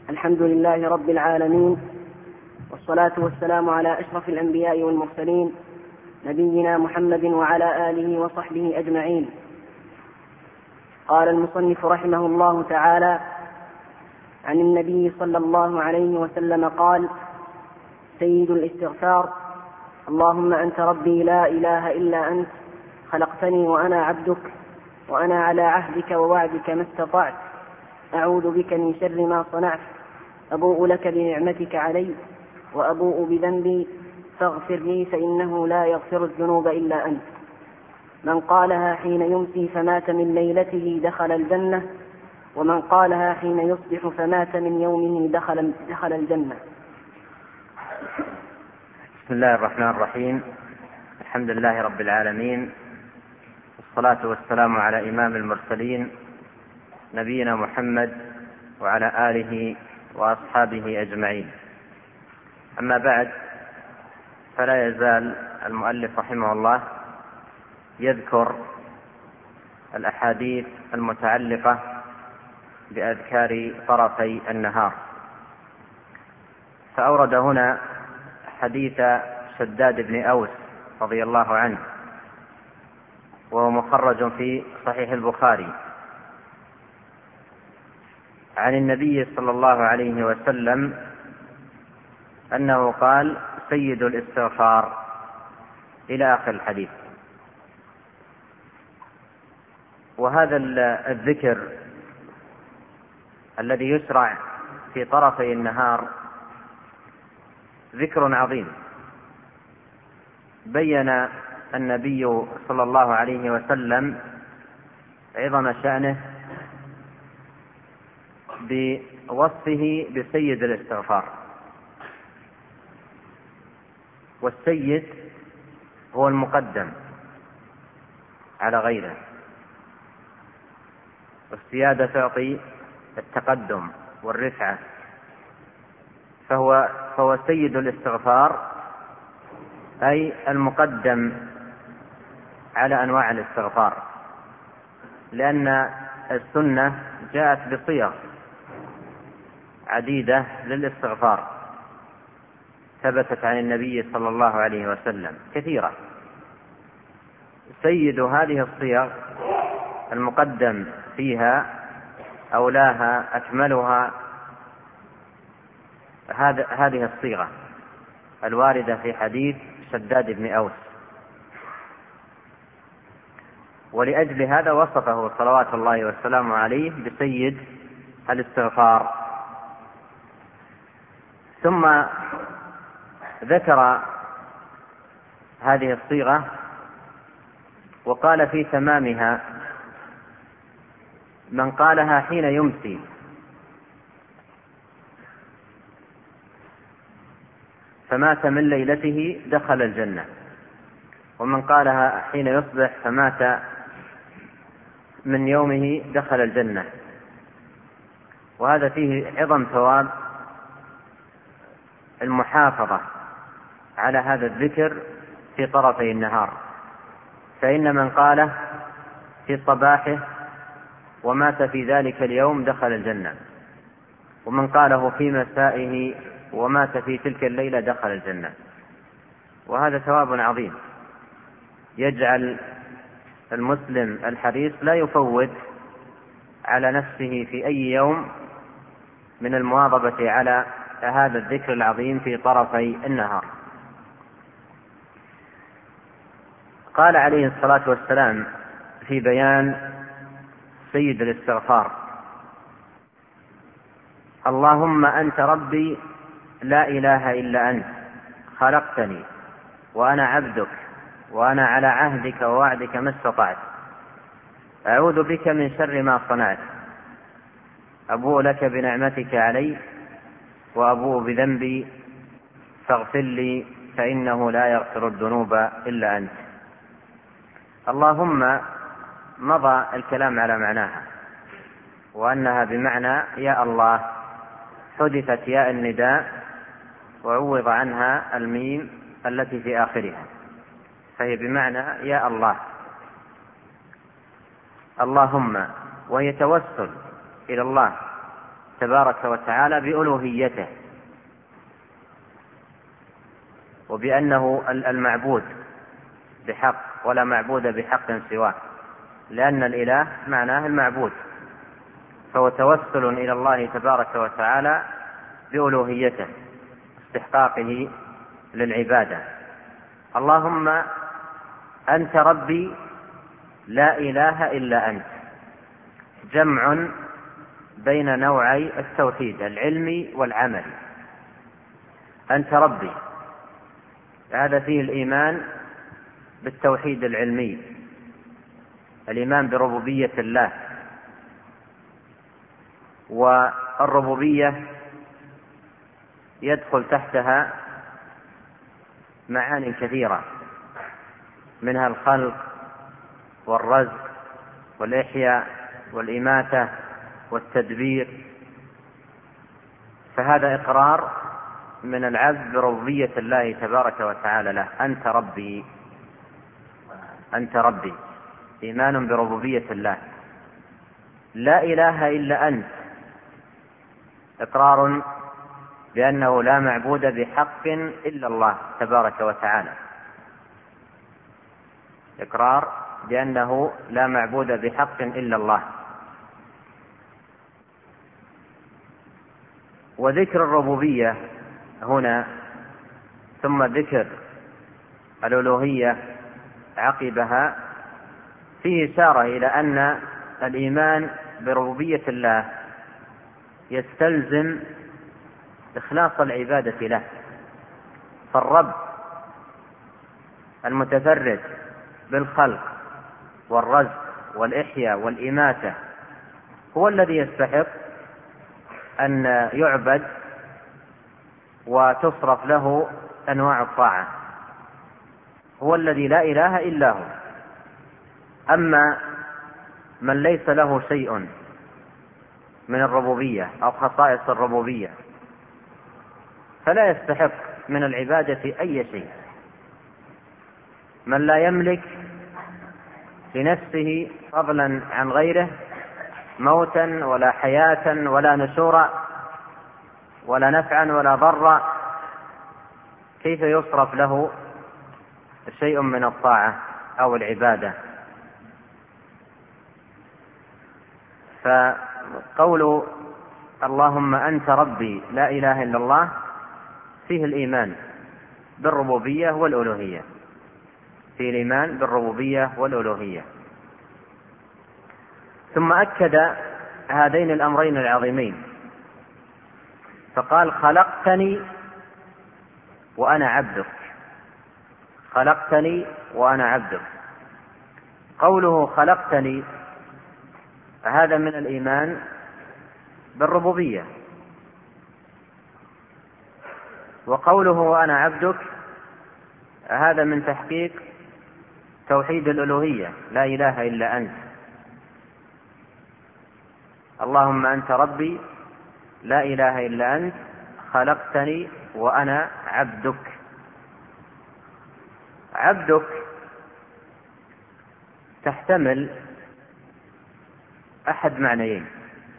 الحمد لله رب العالمين، والصلاة والسلام على أشرف الأنبياء والمرسلين نبينا محمد وعلى آله وصحبه أجمعين. قال المصنف رحمه الله تعالى: عن النبي صلى الله عليه وسلم قال: سيد الاستغفار: اللهم أنت ربي لا إله إلا أنت، خلقتني وأنا عبدك، وأنا على عهدك ووعدك ما استطعت، أعوذ بك من شر ما صنعت، أبوء لك بنعمتك علي وأبوء بذنبي، فاغفر لي فإنه لا يغفر الذنوب إلا أنت. من قالها حين يمسي فمات من ليلته دخل الجنة، ومن قالها حين يصبح فمات من يومه دخل الجنة. بسم الله الرحمن الرحيم. الحمد لله رب العالمين، والصلاة والسلام على إمام المرسلين نبينا محمد وعلى آله وأصحابه أجمعين. أما بعد، فلا يزال المؤلف رحمه الله يذكر الأحاديث المتعلقة بأذكار طرفي النهار، فأورد هنا حديث شداد بن أوس رضي الله عنه، وهو مخرج في صحيح البخاري، عن النبي صلى الله عليه وسلم أنه قال: سيد الاستغفار، إلى آخر الحديث. وهذا الذكر الذي يشرع في طرفي النهار ذكر عظيم. بين النبي صلى الله عليه وسلم عظم شأنه بوصفه بسيد الاستغفار. والسيد هو المقدم على غيره، والسيادة تعطي التقدم والرفعة، فهو سيد الاستغفار، أي المقدم على أنواع الاستغفار، لأن السنة جاءت بصيغ عديدة للاستغفار، ثبتت عن النبي صلى الله عليه وسلم كثيرة. سيد هذه الصيغ المقدم فيها أولاها أكملها هذه الصيغة الواردة في حديث شداد بن أوس، ولأجل هذا وصفه صلوات الله والسلام عليه بسيد الاستغفار. ثم ذكر هذه الصيغة وقال في تمامها: من قالها حين يمسي فمات من ليلته دخل الجنة، ومن قالها حين يصبح فمات من يومه دخل الجنة. وهذا فيه عظم ثواب المحافظة على هذا الذكر في طرفي النهار، فإن من قاله في صباحه ومات في ذلك اليوم دخل الجنة، ومن قاله في مسائه ومات في تلك الليلة دخل الجنة. وهذا ثواب عظيم يجعل المسلم الحريص لا يفوت على نفسه في أي يوم من المواظبة على هذا الذكر العظيم في طرفي النهار. قال عليه الصلاة والسلام في بيان سيد الاستغفار: اللهم أنت ربي لا إله إلا أنت، خلقتني وأنا عبدك، وأنا على عهدك ووعدك ما استطعت، أعوذ بك من شر ما صنعت، أبوء لك بنعمتك علي وأبوء بذنبي، فاغفر لي فإنه لا يغفر الذنوب إلا أنت. اللهم مضى الكلام على معناها، وأنها بمعنى يا الله، حذفت ياء النداء وعوض عنها الميم التي في آخرها، فهي بمعنى يا الله. اللهم، وهي توسل إلى الله تبارك وتعالى بألوهيته، وبأنه المعبود بحق ولا معبود بحق سواه، لأن الإله معناه المعبود، فهو توسل إلى الله تبارك وتعالى بألوهيته، استحقاقه للعبادة. اللهم أنت ربي لا إله إلا أنت، جمع بين نوعي التوحيد العلمي والعملي. أنت ربي، هذا فيه الإيمان بالتوحيد العلمي، الإيمان بربوبية الله، والربوبية يدخل تحتها معاني كثيرة، منها الخلق والرزق والإحياء والإماتة والتدبير، فهذا إقرار من العبد بربوبية الله تبارك وتعالى له. أنت ربي، أنت ربي، إيمان بربوبية الله. لا إله إلا أنت، إقرار بأنه لا معبود بحق إلا الله تبارك وتعالى، إقرار بأنه لا معبود بحق إلا الله. وذكر الربوبية هنا ثم ذكر الألوهية عقبها فيه إشارة إلى أن الإيمان بربوبية الله يستلزم إخلاص العبادة له، فالرب المتفرد بالخلق والرزق والإحياء والإماتة هو الذي يستحق أن يعبد وتصرف له أنواع الطاعة، هو الذي لا إله إلا هو. أما من ليس له شيء من الربوبية أو خصائص الربوبية فلا يستحق من العبادة أي شيء. من لا يملك لنفسه فضلا عن غيره موتا ولا حياة ولا نشورا ولا نفعا ولا ضرا، كيف يصرف له شيء من الطاعة أو العبادة؟ فقول اللهم أنت ربي لا إله إلا الله فيه الإيمان بالربوبية والألوهية، فيه الإيمان بالربوبية والألوهية. ثم أكد هذين الأمرين العظيمين فقال خلقتني وأنا عبدك، خلقتني وأنا عبدك. قوله خلقتني فهذا من الإيمان بالربوبية، وقوله وأنا عبدك هذا من تحقيق توحيد الألوهية، لا إله إلا أنت. اللهم أنت ربي لا إله إلا أنت خلقتني وأنا عبدك. عبدك تحتمل أحد معنيين.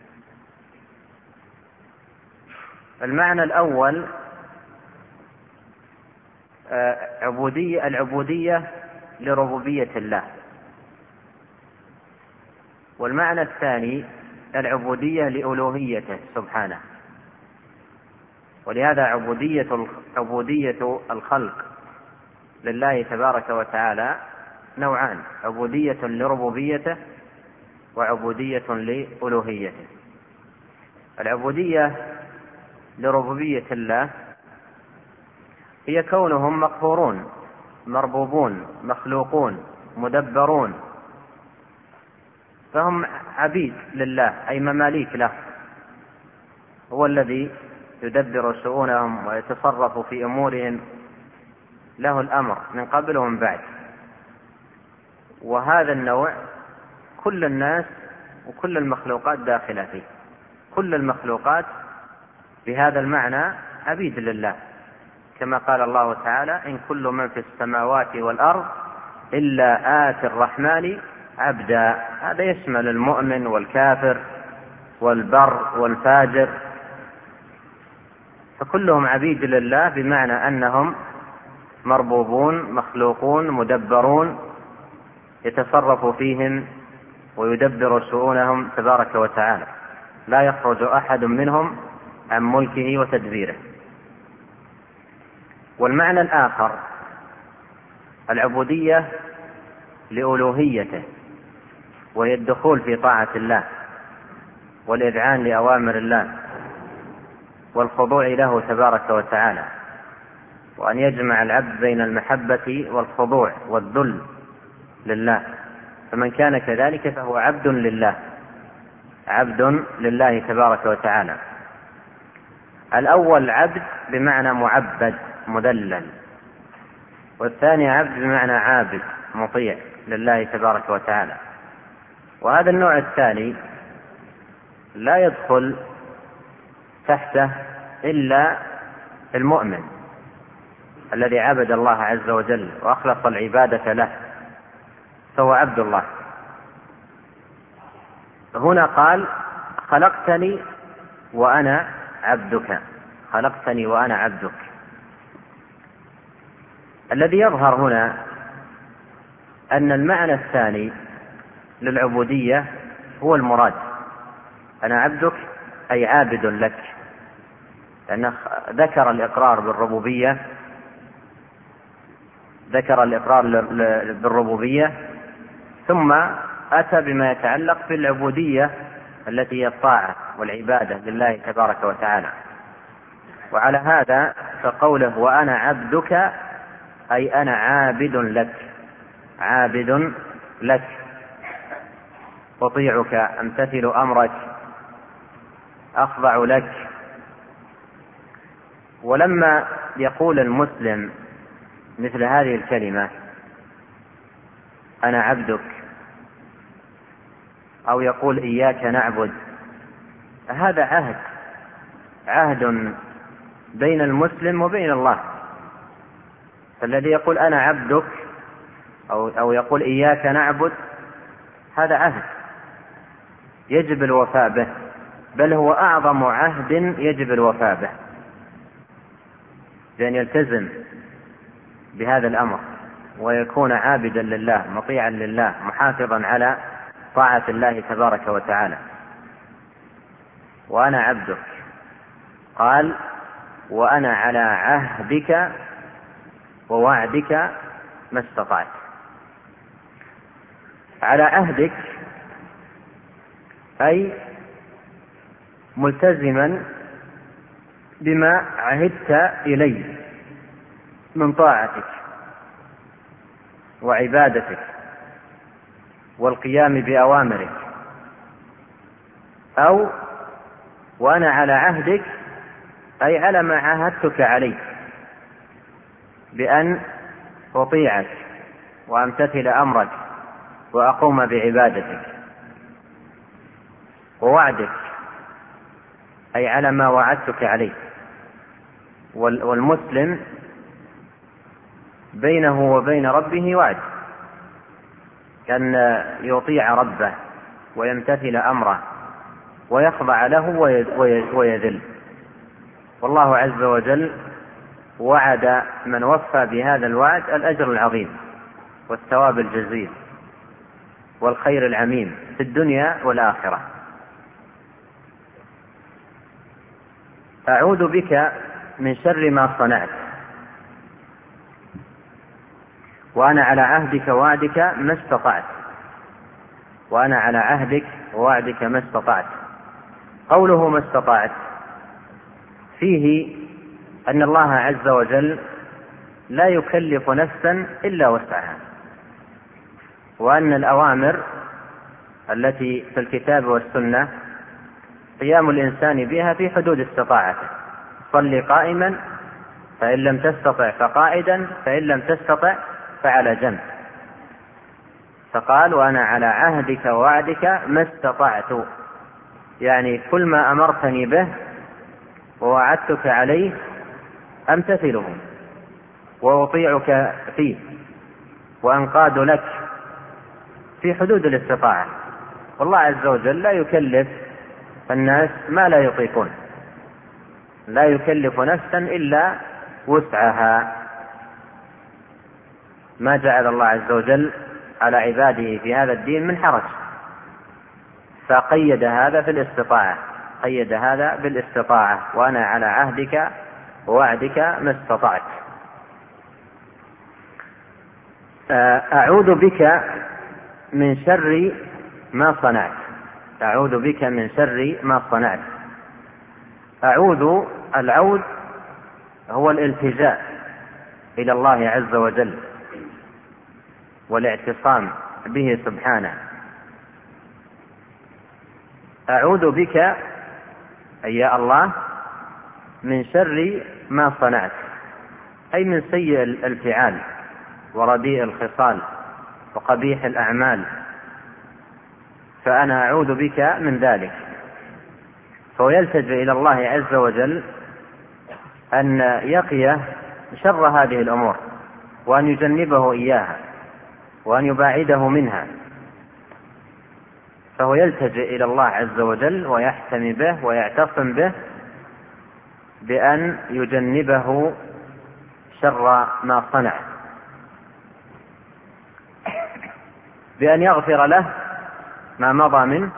المعنى الأول العبودية لربوبية الله، والمعنى الثاني العبودية لألوهيته سبحانه. ولهذا عبودية الخلق لله تبارك وتعالى نوعان: عبودية لربوبيته وعبودية لألوهيته. العبودية لربوبية الله هي كونهم مقهورون مربوبون مخلوقون مدبرون، فهم عبيد لله أي مماليك له، هو الذي يدبر شؤونهم ويتصرف في أمورهم، له الأمر من قبل ومن بعد. وهذا النوع كل الناس وكل المخلوقات داخلة فيه، كل المخلوقات بهذا المعنى عبيد لله، كما قال الله تعالى إن كل من في السماوات والأرض إلا آتي الرحمن عبدا. هذا يشمل المؤمن والكافر والبر والفاجر، فكلهم عبيد لله، بمعنى أنهم مربوبون مخلوقون مدبرون، يتصرف فيهم ويدبر شؤونهم تبارك وتعالى، لا يخرج أحد منهم عن ملكه وتدبيره. والمعنى الآخر العبودية لألوهيته، وهي الدخول في طاعة الله والإذعان لأوامر الله والخضوع له تبارك وتعالى، وأن يجمع العبد بين المحبة والخضوع والذل لله، فمن كان كذلك فهو عبد لله، عبد لله تبارك وتعالى. الأول عبد بمعنى معبد مذلل، والثاني عبد بمعنى عابد مطيع لله تبارك وتعالى. وهذا النوع الثاني لا يدخل تحته إلا المؤمن الذي عبد الله عز وجل وأخلص العبادة له، فهو عبد الله. هنا قال خلقتني وأنا عبدك، خلقتني وأنا عبدك. الذي يظهر هنا أن المعنى الثاني للعبودية هو المراد، أنا عبدك أي عابد لك، لأنه ذكر الإقرار بالربوبية، ذكر الإقرار بالربوبية ثم أتى بما يتعلق بالعبودية التي هي الطاعة والعبادة لله تبارك وتعالى. وعلى هذا فقوله وأنا عبدك أي أنا عابد لك، عابد لك، أطيعك، أمتثل أمرك، أخضع لك. ولما يقول المسلم مثل هذه الكلمة أنا عبدك، أو يقول إياك نعبد، هذا عهد بين المسلم وبين الله. فالذي يقول أنا عبدك أو يقول إياك نعبد، هذا عهد يجب الوفاء به، بل هو أعظم عهد يجب الوفاء به، بأن يلتزم بهذا الأمر ويكون عابدا لله مطيعا لله محافظا على طاعة الله تبارك وتعالى. وأنا عبدك، قال وأنا على عهدك ووعدك ما استطعت. على عهدك أي ملتزما بما عهدت إليه من طاعتك وعبادتك والقيام بأوامرك، أو وأنا على عهدك أي على ما عاهدتك عليه بأن أطيعك وأمتثل أمرك وأقوم بعبادتك. ووعدك أي على ما وعدتك عليه. والمسلم بينه وبين ربه وعد، كأن يطيع ربه ويمتثل أمره ويخضع له ويذل. والله عز وجل وعد من وفى بهذا الوعد الأجر العظيم والثواب الجزيل والخير العميم في الدنيا والآخرة. أعوذ بك من شر ما صنعت، وأنا على عهدك ووعدك ما استطعت، وأنا على عهدك ووعدك ما استطعت. قوله ما استطعت فيه أن الله عز وجل لا يكلف نفسا إلا وسعها، وأن الأوامر التي في الكتاب والسنة قيام الإنسان بها في حدود استطاعته. صل قائما فإن لم تستطع فقائدا فإن لم تستطع فعلى جنب. فقال وأنا على عهدك ووعدك ما استطعت، يعني كل ما أمرتني به ووعدتك عليه أمتثله وأطيعك فيه وأنقاد لك في حدود الاستطاعة. والله عز وجل لا يكلف الناس ما لا يطيقون، لا يكلف نفسا إلا وسعها، ما جعل الله عز وجل على عباده في هذا الدين من حرج، فقيد هذا في الاستطاعة، قيد هذا بالاستطاعة، وأنا على عهدك ووعدك ما استطعت. أعوذ بك من شر ما صنعت، أعوذ بك من شر ما صنعت. العود هو الالتجاء إلى الله عز وجل والاعتصام به سبحانه. أعوذ بك أي يا الله من شر ما صنعت، أي من سيء الفعال ورديء الخصال وقبيح الأعمال، فأنا أعوذ بك من ذلك. فهو يلتجئ إلى الله عز وجل أن يقيه شر هذه الأمور، وأن يجنبه إياها، وأن يباعده منها. فهو يلتجئ إلى الله عز وجل ويحتمي به ويعتصم به بأن يجنبه شر ما صنع، بأن يغفر له ما مضى منه،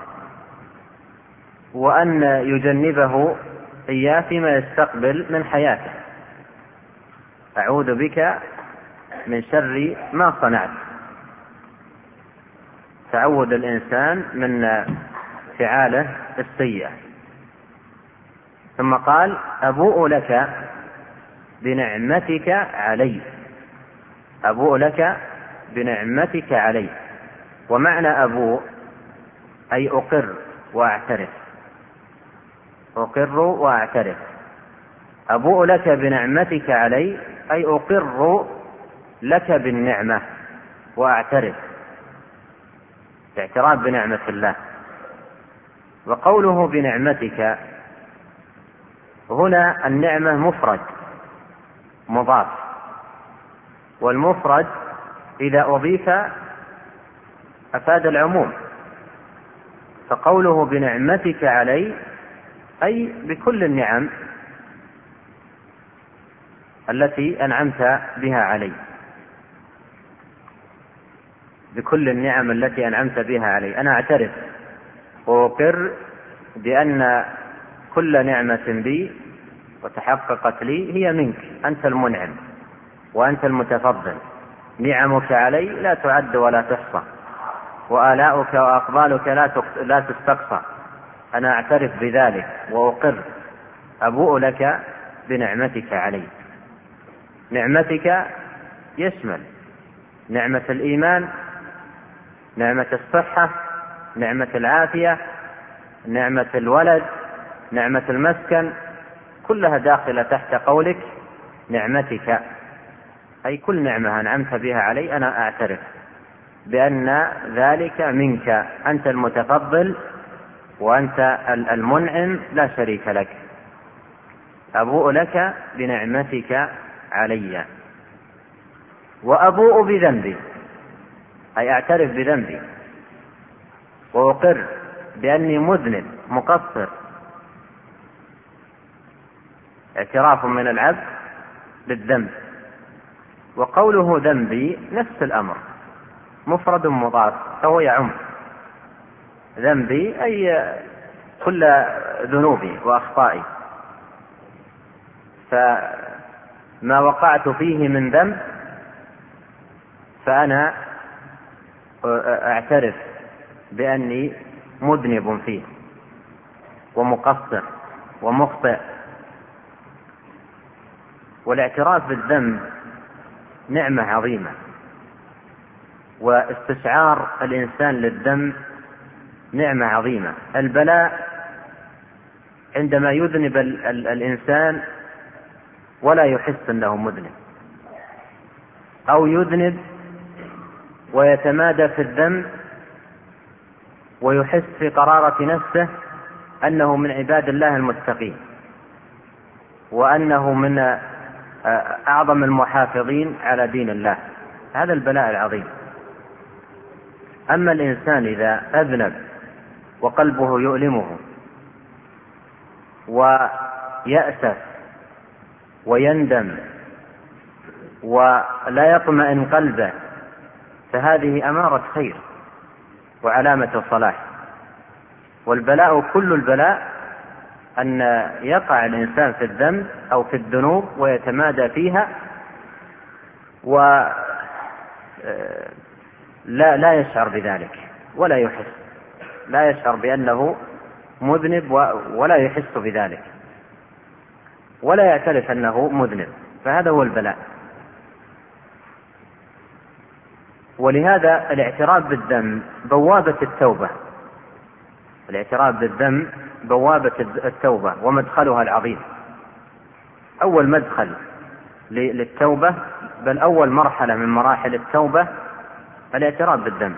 وأن يجنبه إياه فيما يستقبل من حياته. أعوذ بك من شر ما صنعت. تعوذ الإنسان من فعاله السيئة. ثم قال أبوء لك بنعمتك علي، أبوء لك بنعمتك علي. ومعنى أبوء أي أقر وأعترف، أقر وأعترف. أبوء لك بنعمتك علي أي أقر لك بالنعمة وأعترف، اعتراف بنعمة الله. وقوله بنعمتك هنا النعمة مفرد مضاف، والمفرد إذا أضيف أفاد العموم، فقوله بنعمتك علي أي بكل النعم التي أنعمت بها علي، بكل النعم التي أنعمت بها علي. أنا أعترف وأقر بأن كل نعمة بي وتحققت لي هي منك، أنت المنعم وأنت المتفضل. نعمك علي لا تعد ولا تحصى، وآلاؤك وأقبالك لا تستقصى. أنا أعترف بذلك وأقر، أبوء لك بنعمتك علي. نعمتك يشمل نعمة الإيمان، نعمة الصحة، نعمة العافية، نعمة الولد، نعمة المسكن، كلها داخلة تحت قولك نعمتك، أي كل نعمة أنعمت بها علي أنا أعترف بأن ذلك منك، أنت المتفضل وأنت المنعم لا شريك لك. أبوء لك بنعمتك علي. وأبوء بذنبي أي أعترف بذنبي وأقر بأني مذنب مقصر، اعتراف من العبد بالذنب. وقوله ذنبي نفس الأمر، مفرد مضاف، فهو يعم. ذنبي أي كل ذنوبي وأخطائي، فما وقعت فيه من ذنب فأنا أعترف بأني مذنب فيه ومقصر ومخطئ. والاعتراف بالذنب نعمة عظيمة، واستشعار الإنسان للذنب نعمة عظيمة. البلاء عندما يذنب الإنسان ولا يحس أنه مذنب، أو يذنب ويتمادى في الذنب ويحس في قرارة نفسه أنه من عباد الله المتقين، وأنه من أعظم المحافظين على دين الله. هذا البلاء العظيم. أما الإنسان إذا أذنب وقلبه يؤلمه ويأسف ويندم ولا يطمئن قلبه، فهذه أمارة خير وعلامة صلاح. والبلاء كل البلاء أن يقع الإنسان في الذنب أو في الذنوب ويتمادى فيها ولا يشعر بذلك ولا يحس، لا يشعر بأنه مذنب ولا يحس بذلك ولا يعترف أنه مذنب، فهذا هو البلاء. ولهذا الاعتراف بالذنب بوابة التوبة، الاعتراف بالذنب بوابة التوبة ومدخلها العظيم. أول مدخل للتوبة، بل أول مرحلة من مراحل التوبة، الاعتراف بالذنب،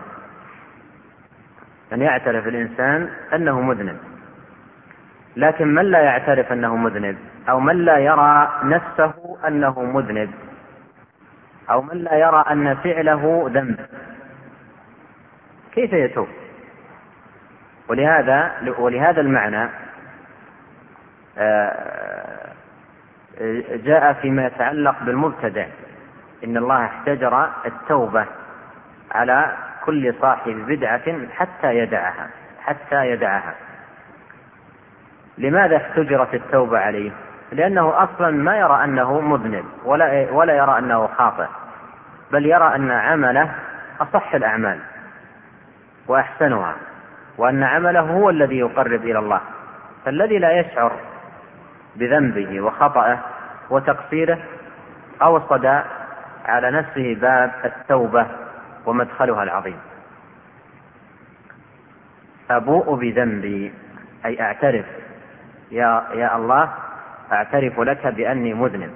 أن يعترف الإنسان أنه مذنب. لكن من لا يعترف أنه مذنب، أو من لا يرى نفسه أنه مذنب، أو من لا يرى أن فعله ذنب، كيف يتوب؟ ولهذا المعنى جاء فيما يتعلق بالمبتدع إن الله احتجر التوبة على كل صاحب بدعة حتى يدعها. لماذا احتجرت التوبة عليه؟ لأنه أصلا ما يرى أنه مذنب ولا يرى أنه خاطئ، بل يرى أن عمله أصح الأعمال وأحسنها، وأن عمله هو الذي يقرب إلى الله. فالذي لا يشعر بذنبه وخطأه وتقصيره أوصد على نفسه باب التوبة ومدخلها العظيم. أبوء بذنبي أي أعترف، يا الله أعترف لك بأني مذنب.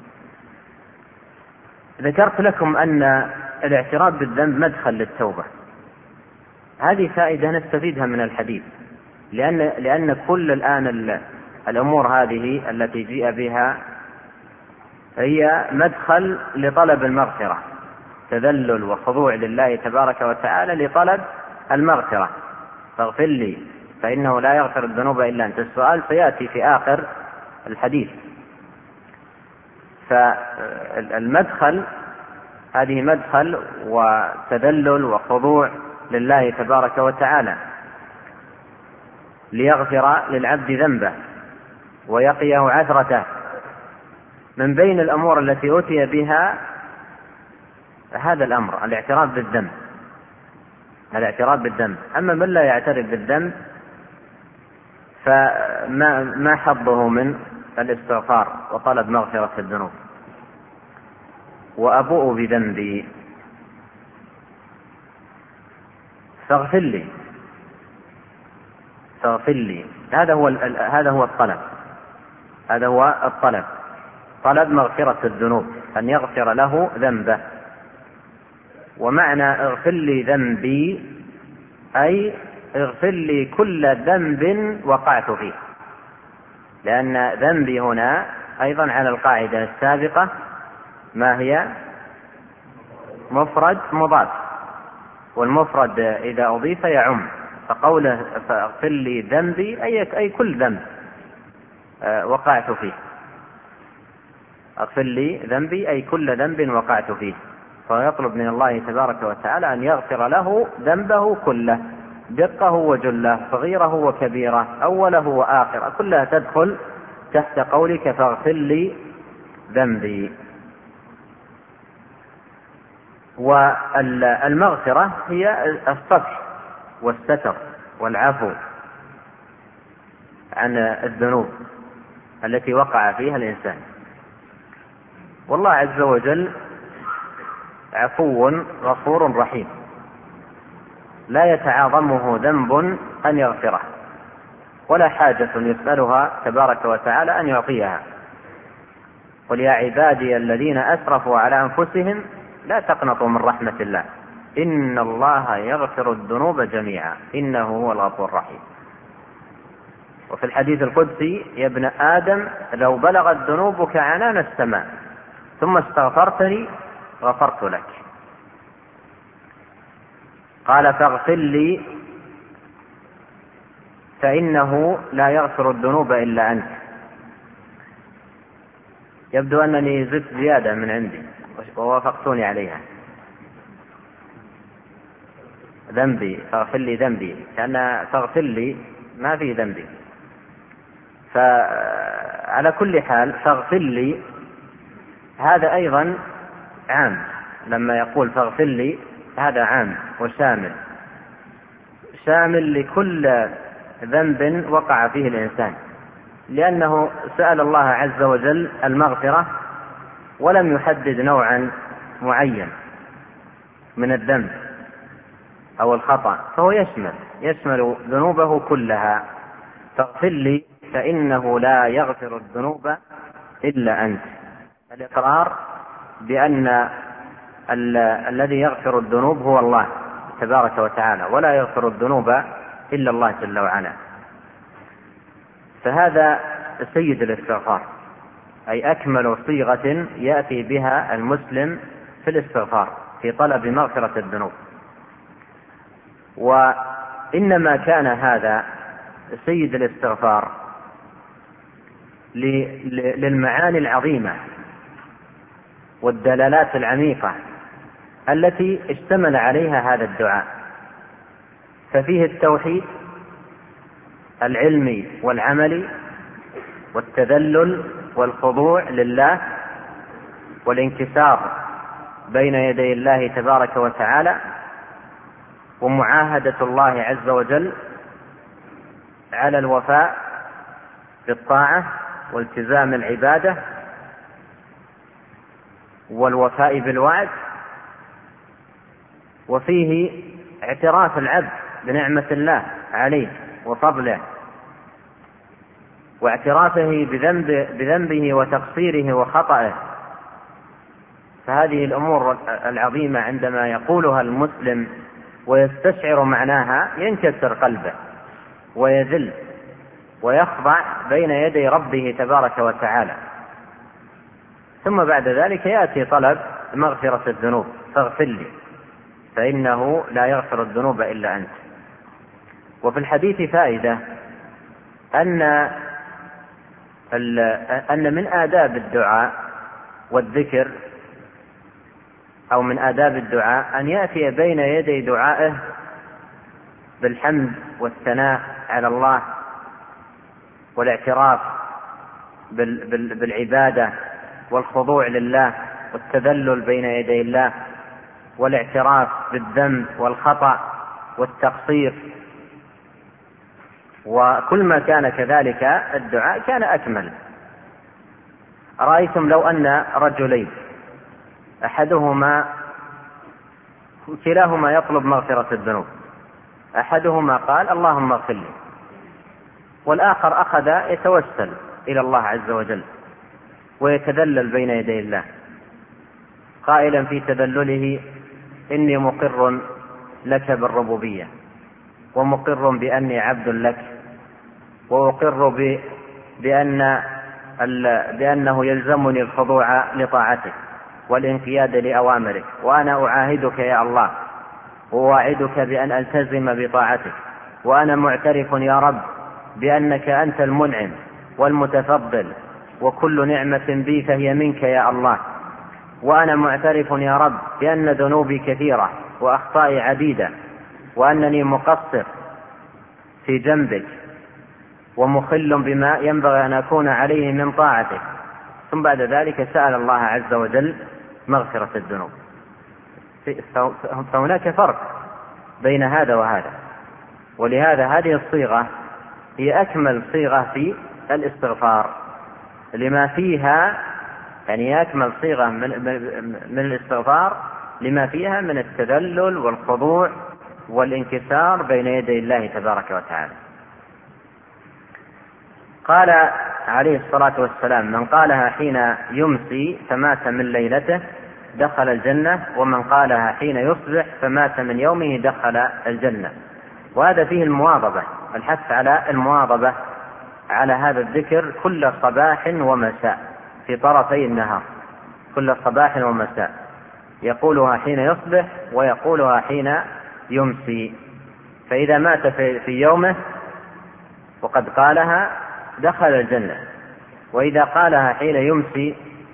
ذكرت لكم أن الاعتراف بالذنب مدخل للتوبة، هذه فائدة نستفيدها من الحديث، لأن كل الآن الأمور هذه التي جيء بها هي مدخل لطلب المغفرة، تذلل وخضوع لله تبارك وتعالى لطلب المغفرة. فاغفر لي فإنه لا يغفر الذنوب إلا أنت. السؤال سيأتي في آخر الحديث. فالمدخل هذه مدخل وتذلل وخضوع لله تبارك وتعالى ليغفر للعبد ذنبه ويقيه عثرته. من بين الأمور التي أتي بها هذا الأمر، الاعتراف بالذنب. أما من لا يعترف بالذنب فما حظه من الاستغفار وطلب مغفرة الذنوب. وأبوء بذنبي فاغفر لي، هذا هو الطلب، طلب مغفرة الذنوب، أن يغفر له ذنبه. ومعنى اغفر لي ذنبي أي اغفر لي كل ذنب وقعت فيه، لأن ذنبي هنا أيضا على القاعدة السابقة ما هي مفرد مضاف، والمفرد إذا أضيف يعم. فقوله فاغفر لي ذنبي أي كل ذنب وقعت فيه، اغفر لي ذنبي أي كل ذنب وقعت فيه. فيطلب من الله تبارك وتعالى أن يغفر له ذنبه كله، دقه وجله، صغيره وكبيره، أوله وآخره، كلها تدخل تحت قولك فاغفر لي ذنبي. والمغفرة هي الصفح والستر والعفو عن الذنوب التي وقع فيها الإنسان. والله عز وجل عفو غفور رحيم، لا يتعاظمه ذنب أن يغفره، ولا حاجة يسألها تبارك وتعالى أن يعطيها. قل يا عبادي الذين أسرفوا على أنفسهم لا تقنطوا من رحمة الله إن الله يغفر الذنوب جميعا إنه هو الغفور الرحيم. وفي الحديث القدسي يا ابن آدم لو بلغت ذنوبك عنان السماء ثم استغفرتني غفرت لك. قال فاغفر لي فإنه لا يغفر الذنوب إلا أنت. يبدو أنني زدت زيادة من عندي ووافقتوني عليها. ذنبي فاغفر لي ذنبي، كأن تغفر لي ما في ذنبي. فعلى كل حال فاغفر لي هذا أيضا عام، لما يقول فاغفر لي هذا عام وشامل، شامل لكل ذنب وقع فيه الإنسان، لأنه سأل الله عز وجل المغفرة ولم يحدد نوعا معين من الذنب أو الخطأ، فهو يشمل ذنوبه كلها. فاغفر لي فإنه لا يغفر الذنوب إلا أنت. الإقرار بأن الذي يغفر الذنوب هو الله تبارك وتعالى، ولا يغفر الذنوب إلا الله جل وعلا. فهذا سيد الاستغفار، أي أكمل صيغة يأتي بها المسلم في الاستغفار في طلب مغفرة الذنوب. وإنما كان هذا سيد الاستغفار للمعاني العظيمة والدلالات العميقة التي اشتمل عليها هذا الدعاء، ففيه التوحيد العلمي والعملي، والتذلل والخضوع لله، والانكسار بين يدي الله تبارك وتعالى، ومعاهدة الله عز وجل على الوفاء بالطاعة والتزام العبادة والوفاء بالوعد. وفيه اعتراف العبد بنعمة الله عليه وفضله، واعترافه بذنبه وتقصيره وخطئه. فهذه الأمور العظيمة عندما يقولها المسلم ويستشعر معناها ينكسر قلبه ويذل ويخضع بين يدي ربه تبارك وتعالى. ثم بعد ذلك يأتي طلب مغفرة الذنوب، فاغفر لي فإنه لا يغفر الذنوب إلا أنت. وفي الحديث فائدة أن من آداب الدعاء والذكر، أو من آداب الدعاء، أن يأتي بين يدي دعائه بالحمد والثناء على الله، والاعتراف بالعبادة، والخضوع لله، والتذلل بين يدي الله، والاعتراف بالذنب والخطأ والتقصير. وكل ما كان كذلك الدعاء كان أكمل. أرأيتم لو أن رجلين كلاهما يطلب مغفرة الذنوب، أحدهما قال اللهم اغفر لي، والآخر أخذ يتوسل إلى الله عز وجل ويتذلل بين يدي الله، قائلا في تذلله إني مقر لك بالربوبية، ومقر بأني عبد لك، وأقر بأنه يلزمني الخضوع لطاعتك والانقياد لأوامرك، وأنا أعاهدك يا الله وأوعدك بأن ألتزم بطاعتك، وأنا معترف يا رب بأنك أنت المنعم والمتفضل، وكل نعمة بي فهي منك يا الله، وأنا معترف يا رب بأن ذنوبي كثيرة وأخطائي عديدة، وأنني مقصر في جنبك ومخل بما ينبغي أن أكون عليه من طاعتك. ثم بعد ذلك سأل الله عز وجل مغفرة الذنوب. فهناك فرق بين هذا وهذا، ولهذا هذه الصيغة هي أكمل صيغة في الاستغفار لما فيها، يعني أكمل صيغة من الاستغفار لما فيها من التذلل والخضوع والانكسار بين يدي الله تبارك وتعالى. قال عليه الصلاة والسلام من قالها حين يمسي فمات من ليلته دخل الجنة، ومن قالها حين يصبح فمات من يومه دخل الجنة. وهذا فيه المواظبة، الحث على المواظبة على هذا الذكر كل صباح ومساء في طرفي النهار، كل صباح ومساء، يقولها حين يصبح ويقولها حين يمسي. فإذا مات في يومه وقد قالها دخل الجنة، وإذا قالها حين يمسي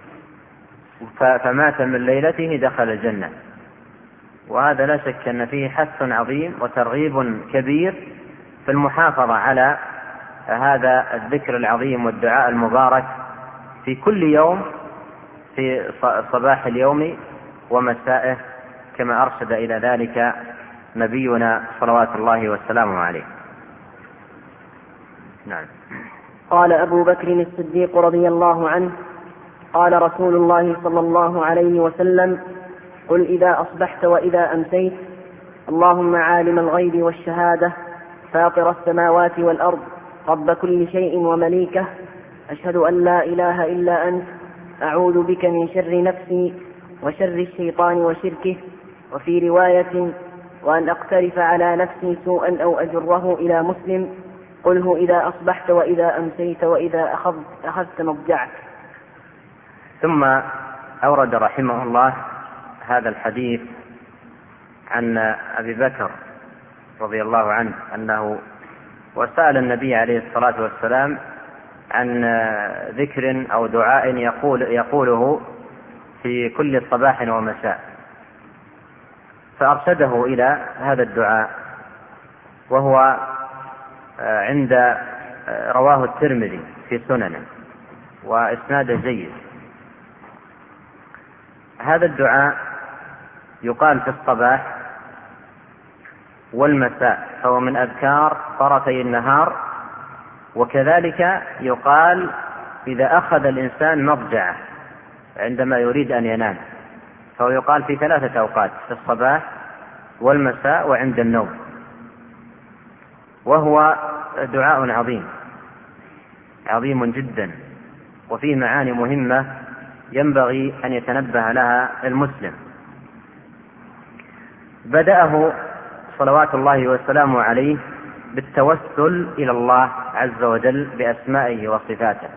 فمات من ليلته دخل الجنة. وهذا لا شك أن فيه حث عظيم وترغيب كبير في المحافظة على هذا الذكر العظيم والدعاء المبارك في كل يوم، في صباح اليوم ومسائه، كما أرشد إلى ذلك نبينا صلوات الله والسلام عليه. نعم. قال أبو بكر الصديق رضي الله عنه: قال رسول الله صلى الله عليه وسلم: قل إذا أصبحت وإذا أمسيت: اللهم عالم الغيب والشهادة، فاطر السماوات والأرض، رب كل شيء ومليكه، أشهد أن لا إله إلا أنت، أعوذ بك من شر نفسي وشر الشيطان وشركه، وفي رواية: وأن أقترف على نفسي سوءا أو أجره إلى مسلم، قله إذا أصبحت وإذا أمسيت وإذا أخذت مضجعك. ثم أورد رحمه الله هذا الحديث عن أبي بكر رضي الله عنه أنه وسأل النبي عليه الصلاة والسلام عن ذكر أو دعاء يقوله في كل صباح ومساء، فأرشده إلى هذا الدعاء، وهو عند رواه الترمذي في سننه وإسناده جيد. هذا الدعاء يقال في الصباح والمساء، فهو من أذكار طرفي النهار، وكذلك يقال إذا أخذ الإنسان مضجعه عندما يريد أن ينام، فهو يقال في 3 أوقات: في الصباح والمساء وعند النوم. وهو دعاء عظيم جدا، وفيه معاني مهمة ينبغي أن يتنبه لها المسلم. بدأه صلوات الله وسلامه عليه بالتوسل إلى الله عز وجل بأسمائه وصفاته،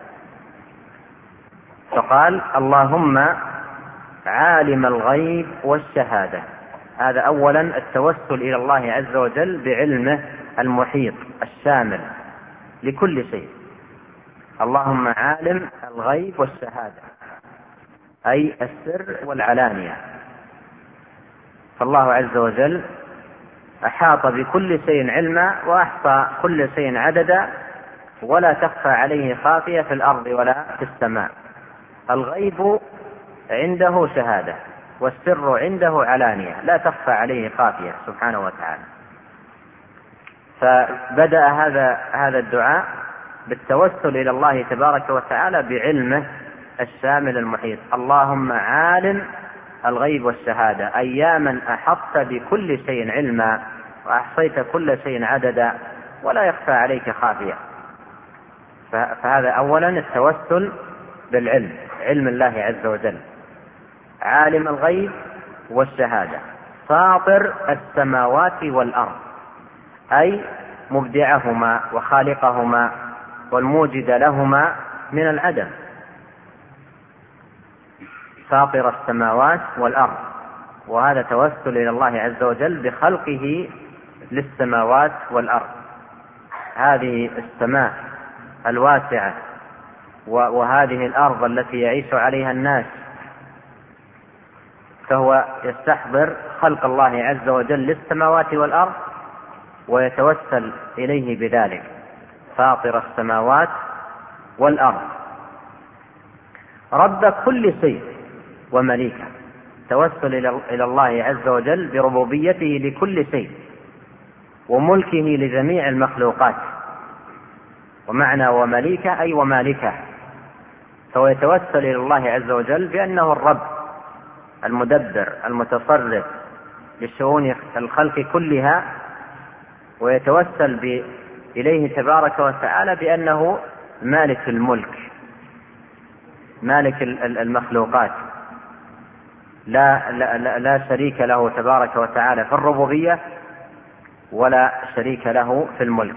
فقال: اللهم عالم الغيب والشهادة. هذا أولا التوسل إلى الله عز وجل بعلمه المحيط الشامل لكل شيء. اللهم عالم الغيب والشهادة، أي السر والعلانية، فالله عز وجل أحاط بكل شيء علما وأحصى كل شيء عددا، ولا تخفى عليه خافية في الأرض ولا في السماء. الغيب عنده شهادة، والسر عنده علانية، لا تخفى عليه خافية سبحانه وتعالى. فبدأ هذا الدعاء بالتوسل إلى الله تبارك وتعالى بعلمه الشامل المحيط. اللهم عالم الغيب والشهادة، أي يا من أحطت بكل شيء علما وأحصيت كل شيء عددا ولا يخفى عليك خافية. فهذا أولا التوسل بالعلم، علم الله عز وجل. عالم الغيب والشهادة، فاطر السماوات والأرض، أي مبدعهما وخالقهما والموجد لهما من العدم. فاطر السماوات والأرض، وهذا توسل إلى الله عز وجل بخلقه للسماوات والأرض. هذه السماء الواسعة وهذه الأرض التي يعيش عليها الناس، فهو يستحضر خلق الله عز وجل للسماوات والأرض ويتوسل إليه بذلك. فاطر السماوات والأرض، رب كل شيء ومليكه، توسل إلى الله عز وجل بربوبيته لكل شيء وملكه لجميع المخلوقات. ومعنى ومليكه أي ومالكه، فهو يتوسل إلى الله عز وجل بأنه الرب المدبر المتصرف لشؤون الخلق كلها، ويتوسل إليه تبارك وتعالى بأنه مالك الملك، مالك المخلوقات، لا شريك له تبارك وتعالى في الربوبية ولا شريك له في الملك.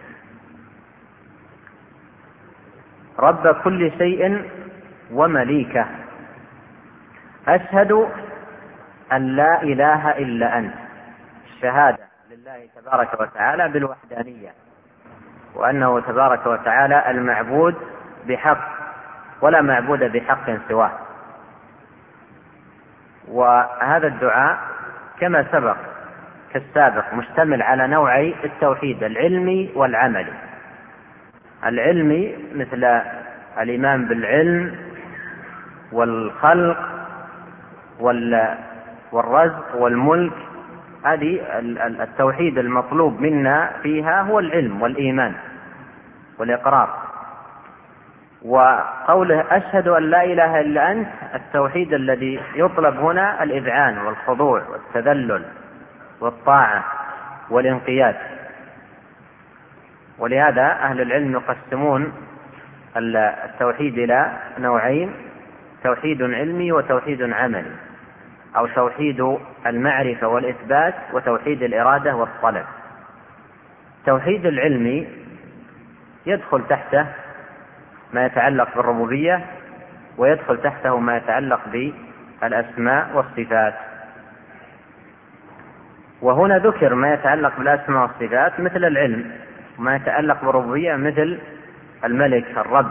رب كل شيء ومليكه، أشهد أن لا إله إلا أنت، الشهادة لله تبارك وتعالى بالوحدانية، وأنه تبارك وتعالى المعبود بحق ولا معبود بحق سواه. وهذا الدعاء كما سبق كالسابق مشتمل على نوعي التوحيد العلمي والعملي. العلمي مثل الإيمان بالعلم والخلق والرزق والملك، هذه التوحيد المطلوب منا فيها هو العلم والإيمان والإقرار. وقوله أشهد أن لا إله إلا أنت، التوحيد الذي يطلب هنا الإذعان والخضوع والتذلل والطاعة والانقياد. ولهذا أهل العلم يقسمون التوحيد إلى نوعين: توحيد علمي وتوحيد عملي، أو توحيد المعرفة والإثبات وتوحيد الإرادة والطلب. التوحيد العلمي يدخل تحته ما يتعلق بالربوبية، ويدخل تحته ما يتعلق بالأسماء والصفات. وهنا ذكر ما يتعلق بالأسماء والصفات مثل العلم، وما يتعلق بالربوبية مثل الملك الرب.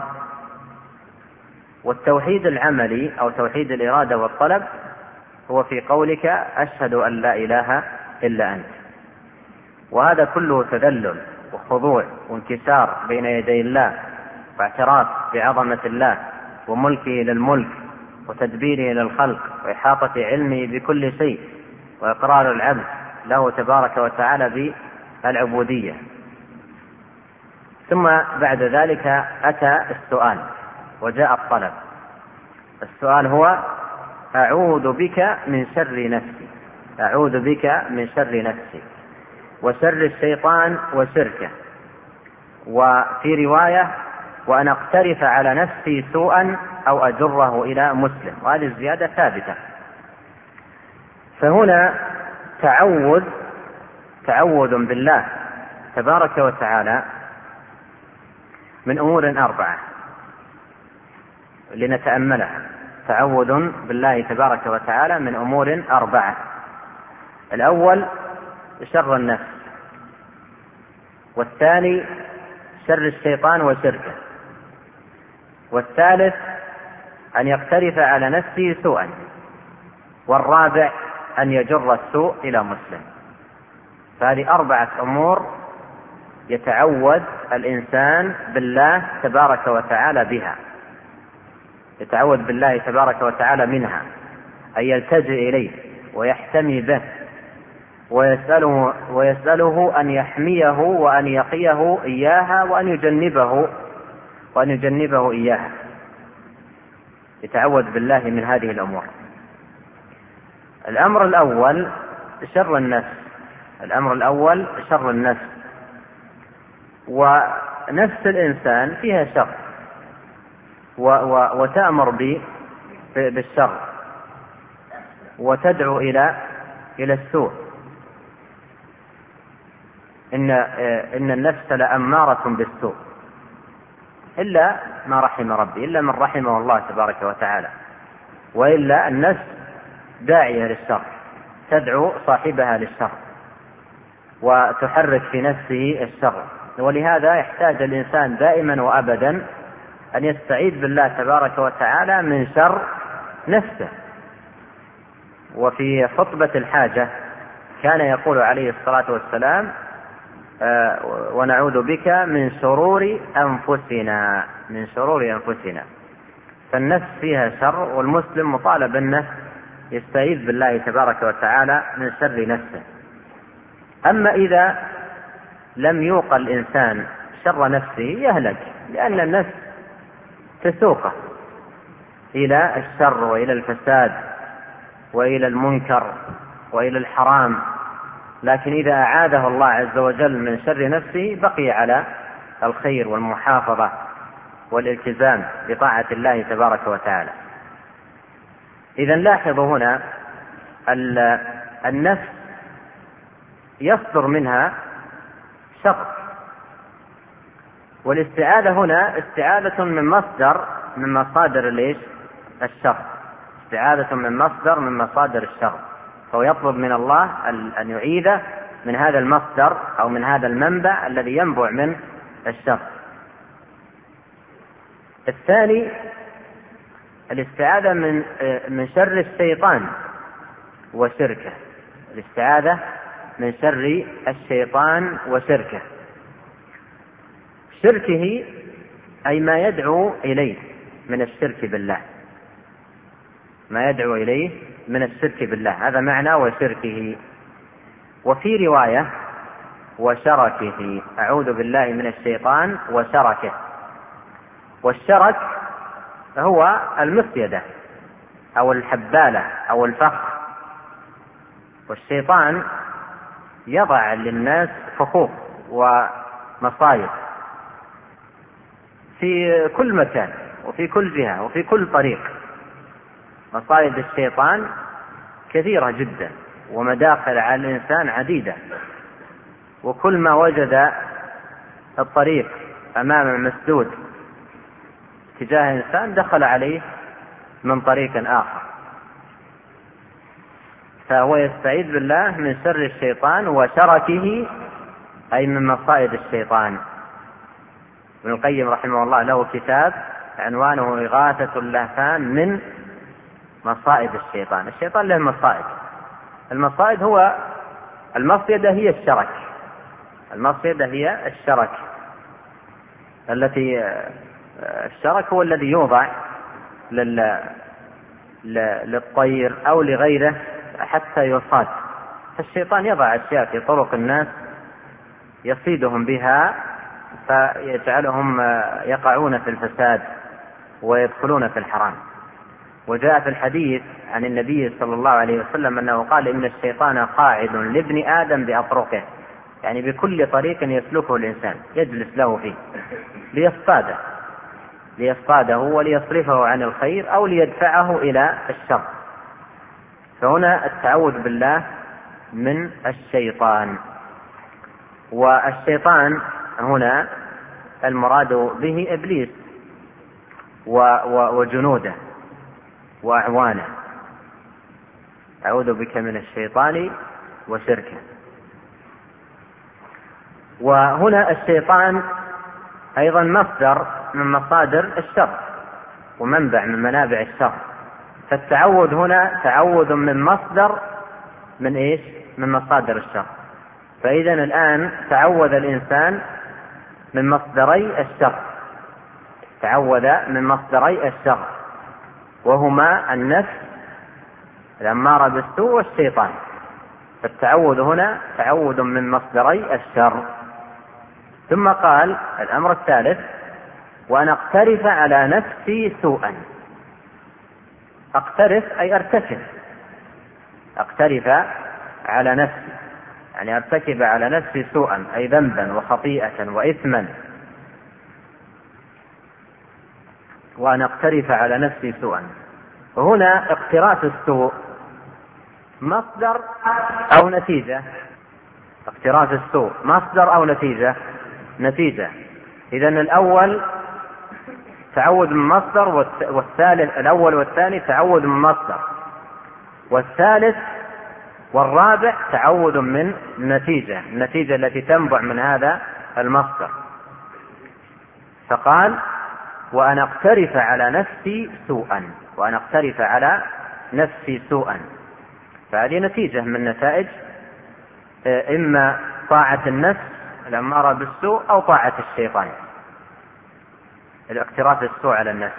والتوحيد العملي أو توحيد الإرادة والطلب هو في قولك أشهد أن لا إله إلا أنت. وهذا كله تذلل وخضوع وانكسار بين يدي الله، واعتراف بعظمة الله وملكه للملك وتدبيره للخلق وإحاطة علمه بكل شيء، وإقرار العبد له تبارك وتعالى بالعبودية. ثم بعد ذلك أتى السؤال وجاء الطلب. السؤال هو: أعوذ بك من شر نفسي، أعوذ بك من شر نفسي وشر الشيطان وشركه. وفي رواية: وأن أقترف على نفسي سوءا أو أجره إلى مسلم. وهذه الزيادة ثابتة. فهنا تعوذ بالله تبارك وتعالى من أمور 4 لنتأملها. تعوذ بالله تبارك وتعالى من أمور 4: الأول شر النفس، والثاني شر الشيطان وشركه، والثالث أن يقترف على نفسه سوءا، والرابع أن يجر السوء إلى مسلم. فهذه 4 أمور يتعوذ الإنسان بالله تبارك وتعالى بها، يتعوذ بالله تبارك وتعالى منها، أن يلتجئ إليه ويحتمي به ويسأله أن يحميه وأن يقيه إياها وأن يجنبه إياها. يتعوذ بالله من هذه الأمور. الأمر الأول شر النفس. الأمر الأول شر النفس. ونفس الإنسان فيها شر وتأمر بالشر وتدعو إلى السوء. إن النفس لأمارة بالسوء إلا ما رحم ربي، إلا من رحمه الله تبارك وتعالى. وإلا النفس داعية للشر، تدعو صاحبها للشر وتحرك في نفسه الشر. ولهذا يحتاج الإنسان دائما وأبدا أن يستعيذ بالله تبارك وتعالى من شر نفسه. وفي خطبة الحاجة كان يقول عليه الصلاة والسلام: ونعوذ بك من شرور أنفسنا، من شرور أنفسنا. فالنفس فيها شر، والمسلم مطالب أنه يستعيذ بالله تبارك وتعالى من شر نفسه. أما إذا لم يوقى الإنسان شر نفسه يهلك، لأن النفس تسوقه إلى الشر وإلى الفساد وإلى المنكر وإلى الحرام. لكن إذا أعاذه الله عز وجل من شر نفسه بقي على الخير والمحافظة والالتزام بطاعة الله تبارك وتعالى. إذن لاحظوا هنا النفس يصدر منها شر، والاستعاذة هنا استعاذة من مصادر الشر، استعاذة من مصدر من مصادر الشر. فهو يطلب من الله أن يعيذه من هذا المصدر أو من هذا المنبع الذي ينبع من الشر. الثاني الاستعاذة من شر الشيطان وشركه، الاستعاذة من شر الشيطان وشركه. شركه أي ما يدعو إليه من الشرك بالله، ما يدعو إليه من الشرك بالله، هذا معنى وشركه. وفي رواية وشركه، أعوذ بالله من الشيطان وشركه. والشرك هو المصيدة أو الحبالة أو الفخ، والشيطان يضع للناس فخوخ ومصايد في كل مكان وفي كل جهة وفي كل طريق. مصايد الشيطان كثيرة جدا ومداخل على الإنسان عديدة، وكل ما وجد الطريق أمامه مسدود تجاه إنسان دخل عليه من طريق آخر. فهو يستعيذ بالله من شر الشيطان وشركه أي من مصائد الشيطان. ابن القيم رحمه الله له كتاب عنوانه إغاثة اللهفان من مصائد الشيطان. الشيطان له مصائد، المصائد هو المصيدة هي الشرك، المصيدة هي الشرك التي الشرك هو الذي يوضع للطير أو لغيره حتى يصاد. فالشيطان يضع أشياء في طرق الناس يصيدهم بها فيجعلهم يقعون في الفساد ويدخلون في الحرام. وجاء في الحديث عن النبي صلى الله عليه وسلم أنه قال إن الشيطان قاعد لابن آدم بأطرقه، يعني بكل طريق يسلكه الإنسان يجلس له فيه ليصطاده وليصرفه عن الخير أو ليدفعه إلى الشر. فهنا التعوذ بالله من الشيطان. والشيطان هنا المراد به إبليس وجنوده وأعوانه. أعوذ بك من الشيطان وشركه. وهنا الشيطان أيضا مصدر من مصادر الشر ومنبع من منابع الشر. فالتعوذ هنا تعوذ من مصدر من إيش؟ من مصادر الشر. فإذا الآن تعوذ الإنسان من مصدري الشر، تعوذ من مصدري الشر وهما النفس الأمارة بالسوء والشيطان. فالتعوذ هنا تعوذ من مصدري الشر. ثم قال الأمر الثالث وأن أقترف على نفسي سوءا. أقترف أي أرتكب، أقترف على نفسي يعني أرتكب على نفسي سوءا أي ذنبا وخطيئة وإثما. وأن أقترف على نفسي سوءا، وهنا اقتراف السوء مصدر أو نتيجة. اقتراف السوء مصدر أو نتيجة. إذن الأول تعوذ من مصدر، والثالث الأول والثاني تعوذ من مصدر، والثالث والرابع تعوذ من نتيجة، النتيجة التي تنبع من هذا المصدر. فقال وأن أقترف على نفسي سوءا، وأن أقترف على نفسي سوءا. فهذه نتيجة من نتائج إما طاعة النفس الأمارة بالسوء أو طاعة الشيطان، الاقتراف السوء على النفس.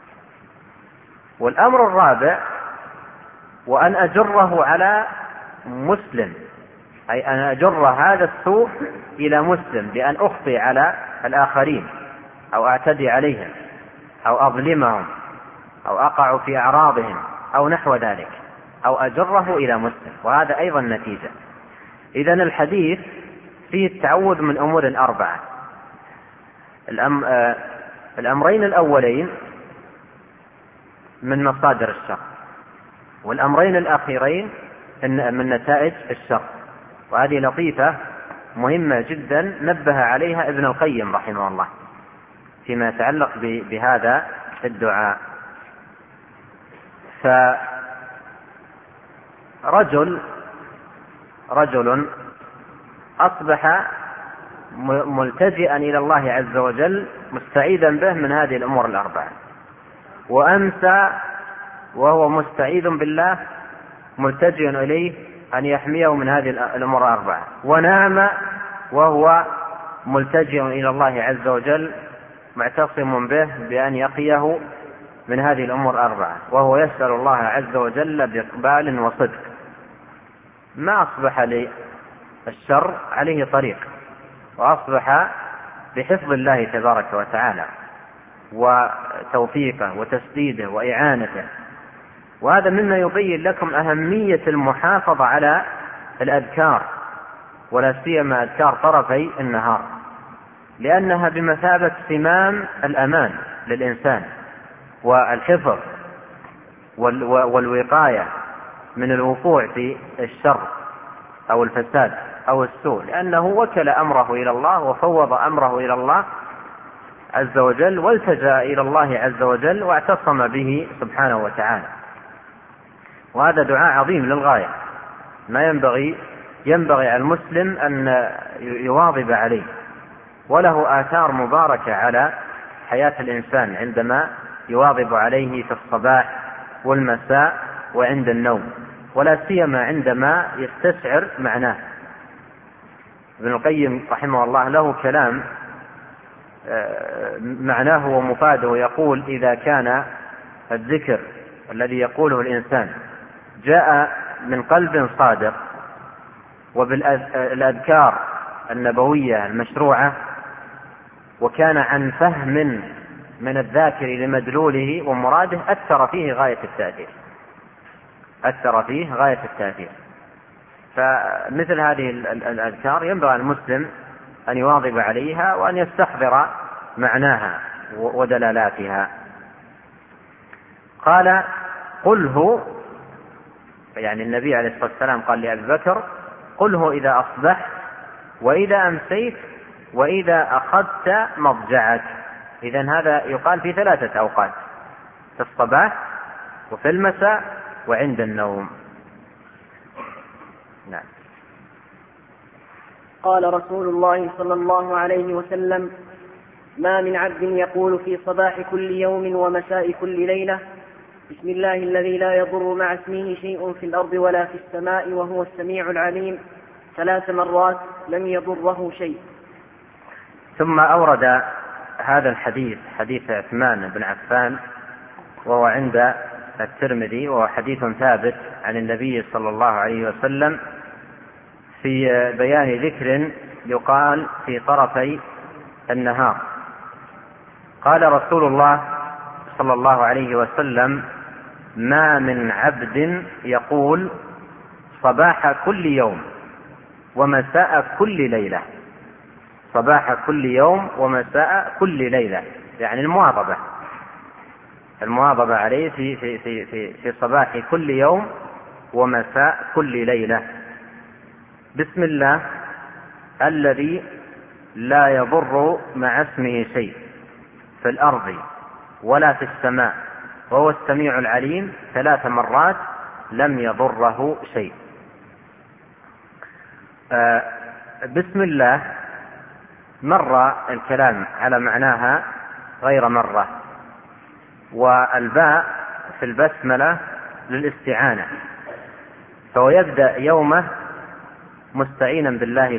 والأمر الرابع وأن أجره على مسلم، أي أن أجر هذا السوء إلى مسلم بأن أخطي على الآخرين أو أعتدي عليهم أو أظلمهم أو أقع في أعراضهم أو نحو ذلك، أو أجره إلى مسلم، وهذا أيضا نتيجة. إذن الحديث فيه التعوذ من أمور أربعة. الأمرين الأولين من مصادر الشر، والأمرين الأخيرين من نتائج الشر. وهذه لطيفة مهمة جدا نبه عليها ابن القيم رحمه الله فيما يتعلق بهذا الدعاء. فرجل أصبح ملتجئا إلى الله عز وجل مستعيذا به من هذه الأمور الأربعة، وأمسى وهو مستعيذ بالله ملتجئ إليه أن يحميه من هذه الأمور الأربعة، ونام وهو ملتجئ إلى الله عز وجل معتصم به بأن يقيه من هذه الأمور الأربعة، وهو يسأل الله عز وجل بإقبال وصدق. ما أصبح للشر عليه طريق، وأصبح بحفظ الله تبارك وتعالى وتوفيقه وتسديده وإعانته. وهذا مما يبين لكم أهمية المحافظة على الأذكار، ولا سيما أذكار طرفي النهار، لأنها بمثابة سمام الأمان للإنسان والحفظ والوقاية من الوقوع في الشر أو الفساد أو السوء، لأنه وكل أمره إلى الله وفوض أمره إلى الله عز وجل، والتجأ إلى الله عز وجل واعتصم به سبحانه وتعالى. وهذا دعاء عظيم للغاية، ما ينبغي على المسلم أن يواظب عليه، وله آثار مباركة على حياة الإنسان عندما يواظب عليه في الصباح والمساء وعند النوم، ولا سيما عندما يستشعر معناه. ابن القيم رحمه الله له كلام معناه ومفاده، يقول: إذا كان الذكر الذي يقوله الإنسان جاء من قلب صادق، وبالأذكار النبوية المشروعة، وكان عن فهم من الذاكر لمدلوله ومراده، أثر فيه غاية التأثير. فمثل هذه الأذكار ينبغي المسلم أن يواظب عليها وأن يستحضر معناها ودلالاتها. قال: قله، يعني النبي عليه الصلاة والسلام قال لأبي بكر: قله إذا أصبحت، وإذا أمسيت، وإذا أخذت مضجعك. إذن هذا يقال في 3 أوقات: في الصباح وفي المساء وعند النوم. نعم. قال رسول الله صلى الله عليه وسلم: ما من عبد يقول في صباح كل يوم ومساء كل ليلة: بسم الله الذي لا يضر مع اسمه شيء في الأرض ولا في السماء وهو السميع العليم 3 مرات لم يضره شيء. ثم أورد هذا الحديث، حديث عثمان بن عفان، وهو عند الترمذي، وهو حديث ثابت عن النبي صلى الله عليه وسلم، في بيان ذكر يقال في طرفي النهار. قال رسول الله صلى الله عليه وسلم: ما من عبد يقول صباح كل يوم ومساء كل ليلة. صباح كل يوم ومساء كل ليلة، يعني المواظبة عليه في صباح كل يوم ومساء كل ليلة. بسم الله الذي لا يضر مع اسمه شيء في الأرض ولا في السماء وهو السميع العليم 3 مرات لم يضره شيء. بسم الله مر الكلام على معناها غير مرة، والباء في البسملة للاستعانة، فهو يبدأ يومه مستعينا بالله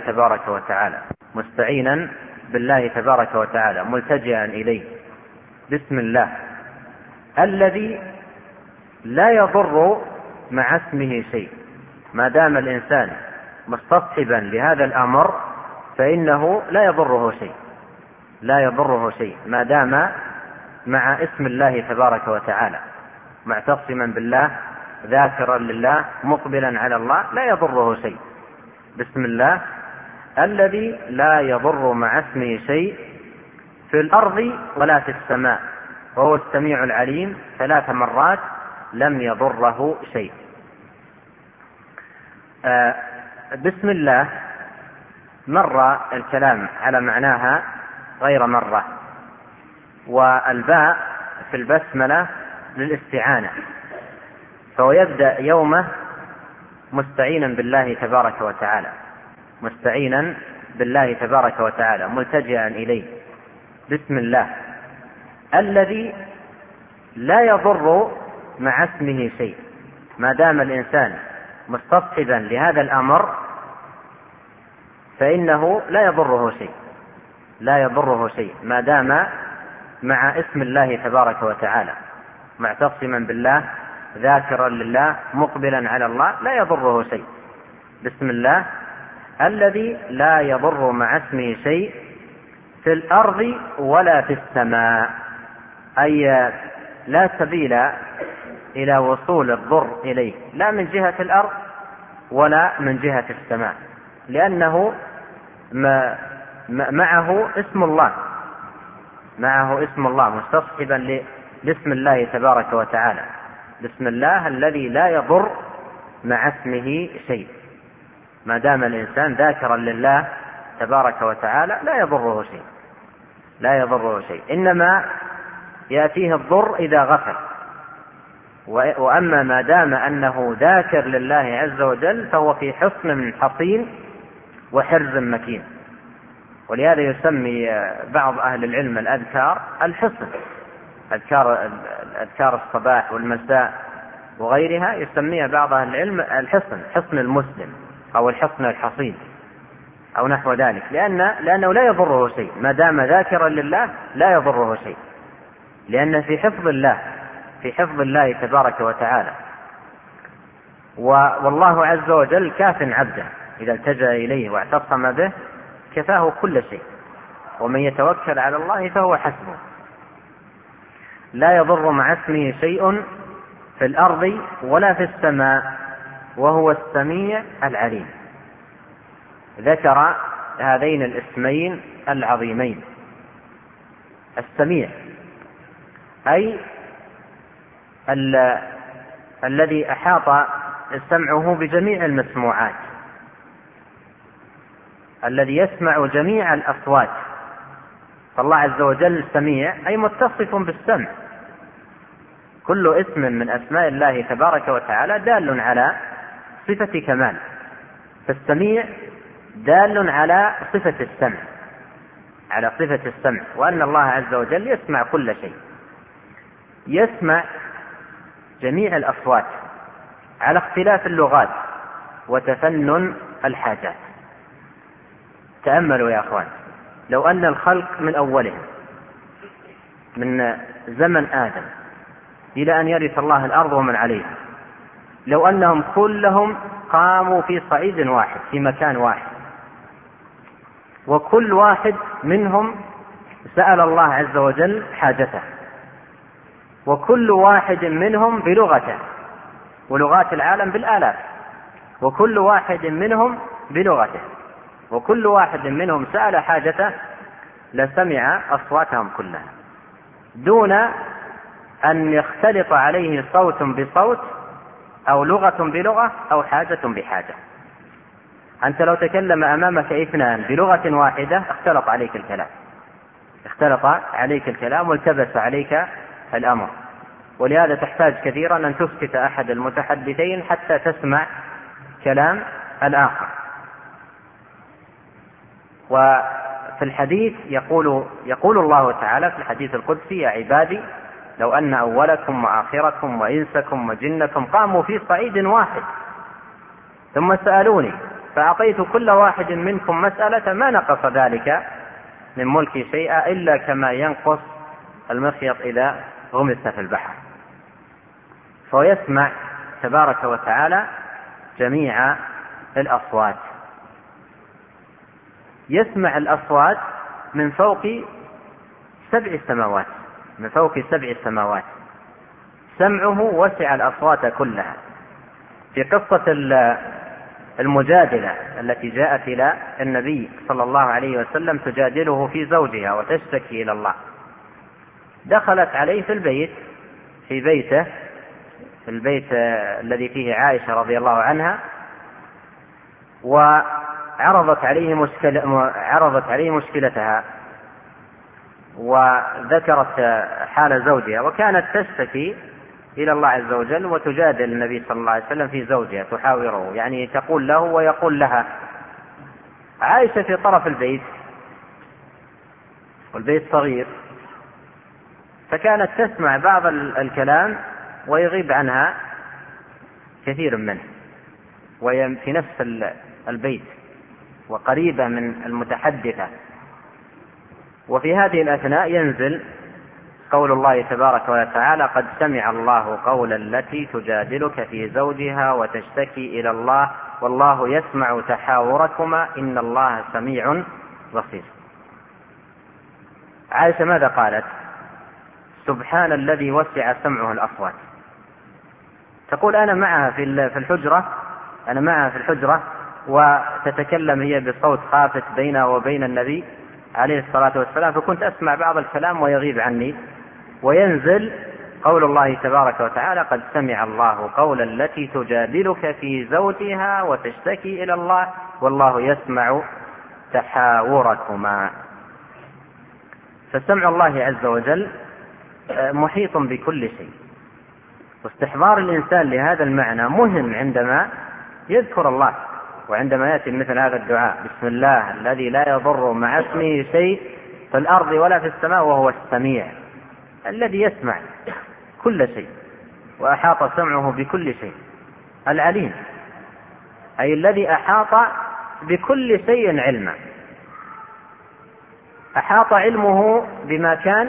تبارك وتعالى ملتجئا إليه. بسم الله الذي لا يضر مع اسمه شيء. ما دام الإنسان مستصحبا لهذا الأمر فإنه لا يضره شيء ما دام مع اسم الله تبارك وتعالى معتصما بالله ذاكرا لله مقبلا على الله، لا يضره شيء. بسم الله الذي لا يضر مع اسمه شيء في الأرض ولا في السماء وهو السميع العليم 3 مرات لم يضره شيء. بسم الله مر الكلام على معناها غير مرة، والباء في البسملة للاستعانة، فهو يبدأ يومه مستعينا بالله تبارك وتعالى بالله تبارك وتعالى ملتجئا إليه بسم الله الذي لا يضر مع اسمه شيء. ما دام الإنسان مستصحبا لهذا الأمر فإنه لا يضره شيء ما دام مع اسم الله تبارك وتعالى معتصما بالله ذاكرا لله مقبلا على الله لا يضره شيء. بسم الله الذي لا يضر مع اسمه شيء في الأرض ولا في السماء، أي لا سبيل إلى وصول الضر إليه لا من جهة الأرض ولا من جهة السماء، لأنه معه اسم الله مستصحبا لاسم الله تبارك وتعالى. بسم الله الذي لا يضر مع اسمه شيء. ما دام الإنسان ذاكرا لله تبارك وتعالى لا يضره شيء، إنما يأتيه الضر إذا غفل. وأما ما دام أنه ذاكر لله عز وجل فهو في حصن حصين وحرز مكين. ولهذا يسمي بعض أهل العلم الأذكار الحصن، أذكار الصباح والمساء وغيرها يسميها بعض أهل العلم الحصن، حصن المسلم أو الحصن الحصين أو نحو ذلك، لأنه لا يضره شيء ما دام ذاكرا لله لا يضره شيء، لأنه في حفظ الله تبارك وتعالى. والله عز وجل كاف عبده إذا التجأ إليه واعتصم به كفاه كل شيء، ومن يتوكل على الله فهو حسبه. لا يضر مع اسمه شيء في الأرض ولا في السماء وهو السميع العليم. ذكر هذين الاسمين العظيمين. السميع أي الذي أحاط سمعه بجميع المسموعات، الذي يسمع جميع الأصوات. فالله عز وجل سميع أي متصف بالسمع. كل اسم من أسماء الله تبارك وتعالى دال على صفة كمال، فالسميع دال على صفة السمع، وأن الله عز وجل يسمع كل شيء، يسمع جميع الأصوات على اختلاف اللغات وتفنن الحاجات. تأملوا يا أخوان، لو أن الخلق من أولهم من زمن آدم إلى أن يرث الله الأرض ومن عليها، لو أنهم كلهم قاموا في صعيد واحد في مكان واحد، وكل واحد منهم سأل الله عز وجل حاجته، وكل واحد منهم بلغته ولغات العالم بالآلاف، وكل واحد منهم بلغته، وكل واحد منهم سأل حاجته، لسمع أصواتهم كلها دون أن يختلط عليه صوت بصوت أو لغة بلغة أو حاجة بحاجة. أنت لو تكلم أمامك اثنان بلغة واحدة اختلط عليك الكلام والتبس عليك الأمر. ولهذا تحتاج كثيرا أن تسكت أحد المتحدثين حتى تسمع كلام الآخر. وفي الحديث يقول الله تعالى في الحديث القدسي: يا عبادي لو أن أولكم وآخركم وإنسكم وجنكم قاموا في صعيد واحد ثم سألوني فأعطيت كل واحد منكم مسألة ما نقص ذلك من ملكي شيئا إلا كما ينقص المخيط إذا غمس في البحر. فيسمع تبارك وتعالى جميع الأصوات، يسمع الأصوات من فوق 7 سماوات، سمعه وسع الأصوات كلها. في قصة المجادلة التي جاءت إلى النبي صلى الله عليه وسلم تجادله في زوجها وتشتكي إلى الله، دخلت عليه في بيته الذي فيه عائشة رضي الله عنها، وعرضت عليه مشكلتها وذكرت حال زوجها، وكانت تشتكي إلى الله عز وجل وتجادل النبي صلى الله عليه وسلم في زوجها، تحاوره، يعني تقول له ويقول لها عائشة في طرف البيت والبيت صغير، فكانت تسمع بعض الكلام ويغيب عنها كثير منه، وهي في نفس البيت وقريبة من المتحدثة. وفي هذه الأثناء ينزل قول الله تبارك وتعالى: قد سمع الله قول التي تجادلك في زوجها وتشتكي إلى الله والله يسمع تحاوركما إن الله سميع بصير. عائشة ماذا قالت؟ سبحان الذي وسع سمعه الأصوات. تقول أنا معها في الحجرة وتتكلم هي بصوت خافت بينها وبين النبي عليه الصلاة والسلام، فكنت أسمع بعض الكلام ويغيب عني، وينزل قول الله تبارك وتعالى: قد سمع الله قول التي تجادلك في زوجها وتشتكي إلى الله والله يسمع تحاوركما. فسمع الله عز وجل محيط بكل شيء، واستحضار الإنسان لهذا المعنى مهم عندما يذكر الله، وعندما يأتي مثل هذا الدعاء: بسم الله الذي لا يضر مع اسمه شيء في الأرض ولا في السماء وهو السميع الذي يسمع كل شيء وأحاط سمعه بكل شيء، العليم أي الذي أحاط بكل شيء علما، أحاط علمه بما كان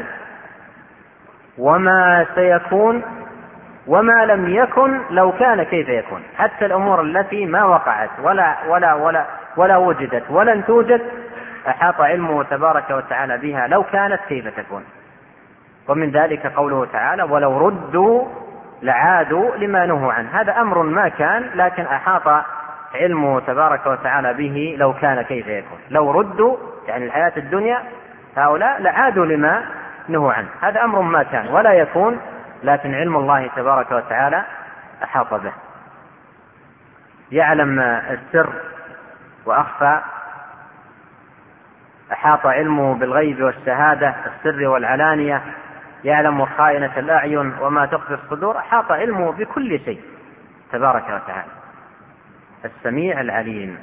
وما سيكون وما لم يكن لو كان كيف يكون، حتى الأمور التي ما وقعت ولا وجدت ولن توجد أحاط علمه تبارك وتعالى بها لو كانت كيف تكون. ومن ذلك قوله تعالى: ولو ردوا لعادوا لما نهوا عنه. هذا أمر ما كان، لكن أحاط علمه تبارك وتعالى به لو كان كيف يكون. لو ردوا يعني الحياة الدنيا هؤلاء لعادوا لما نهوا عنه. هذا أمر ما كان ولا يكون، لكن علم الله تبارك وتعالى أحاط به، يعلم السر وأخفى، أحاط علمه بالغيب والشهادة السر والعلانية، يعلم خائنة الأعين وما تخفي الصدور، أحاط علمه بكل شيء تبارك وتعالى، السميع العليم.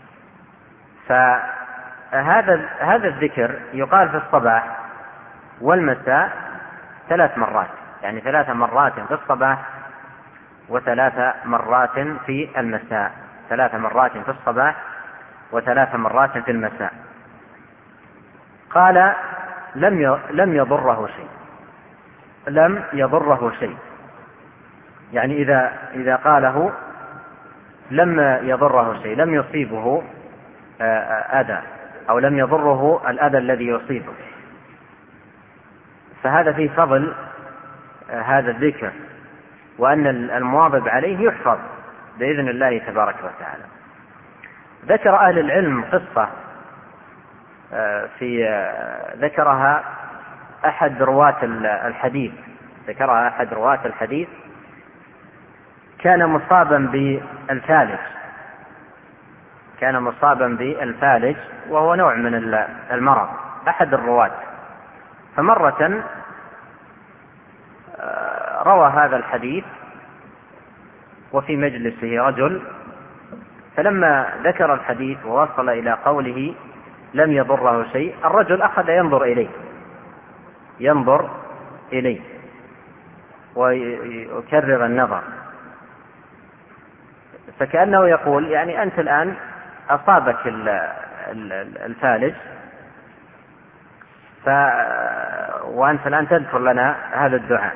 فهذا الذكر يقال في الصباح والمساء 3 مرات، يعني 3 مرات في الصباح و3 مرات في المساء، 3 مرات في الصباح و3 مرات في المساء. قال: لم يضره شيء، لم يضره شيء، يعني إذا قاله لم يضره شيء، لم يصيبه أذى أو لم يضره الأذى الذي يصيبه. فهذا فيه فضل هذا الذكر، وأن المواظب عليه يحفظ بإذن الله تبارك وتعالى. ذكر أهل العلم قصة ذكرها أحد رواة الحديث، كان مصابا بالفالج، وهو نوع من المرض، أحد الرواة. فمرة روى هذا الحديث وفي مجلسه رجل، فلما ذكر الحديث ووصل إلى قوله لم يضره شيء، الرجل أخذ ينظر إليه ويكرر النظر، فكأنه يقول: يعني أنت الآن أصابك الفالج، وأنت الآن تذكر لنا هذا الدعاء.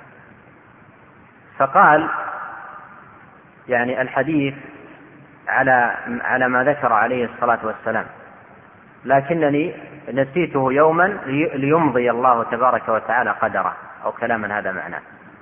فقال: يعني الحديث على ما ذكر عليه الصلاة والسلام، لكنني نسيته يوما ليمضي الله تبارك وتعالى قدره، أو كلاما هذا معناه.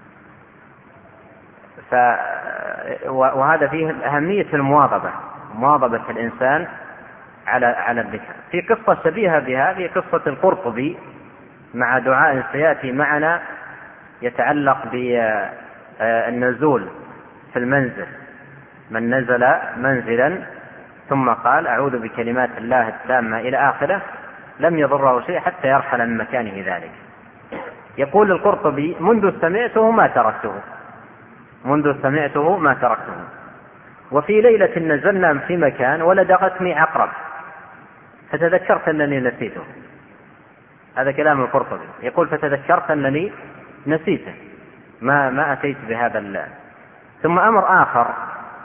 وهذا فيه أهمية مواظبة الإنسان على الذكر. في قصة شبيهة بها، في قصة القرطبي مع دعاء سيأتي معنا يتعلق بالنزول في المنزل: من نزل منزلا ثم قال أعوذ بكلمات الله التامة إلى آخره لم يضره شيء حتى يرحل من مكانه ذلك. يقول القرطبي: منذ سمعته ما تركته. وفي ليلة نزلنا في مكان ولدغتني عقرب، فتذكرت أنني نسيته. هذا كلام القرطبي، يقول فتذكرت أنني نسيته، ما أتيت بهذا ثم أمر آخر،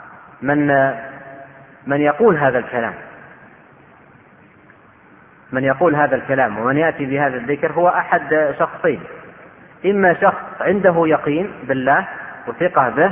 من يقول هذا الكلام، من يقول هذا الكلام ومن يأتي بهذا الذكر هو أحد شخصين: إما شخص عنده يقين بالله وثقة به،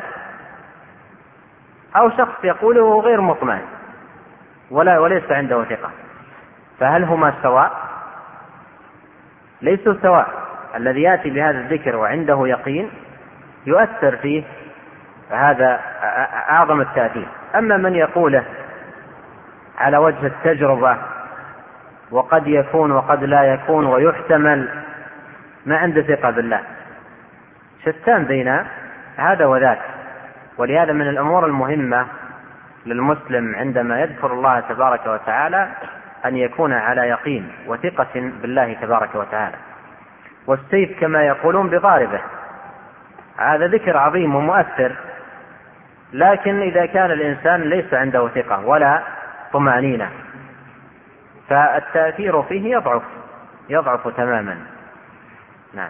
أو شخص يقوله غير مطمئن وليس عنده ثقة. فهل هما سواء؟ ليسوا سواء. الذي يأتي بهذا الذكر وعنده يقين يؤثر فيه هذا أعظم التأثير. أما من يقوله على وجه التجربة وقد يكون وقد لا يكون ويحتمل، ما عنده ثقة بالله، شتان بين هذا وذاك. ولهذا من الأمور المهمة للمسلم عندما يذكر الله تبارك وتعالى أن يكون على يقين وثقة بالله تبارك وتعالى. والسيف كما يقولون بضاربه، هذا ذكر عظيم ومؤثر، لكن إذا كان الإنسان ليس عنده ثقة ولا طمأنينة فالتأثير فيه يضعف تماما. نعم.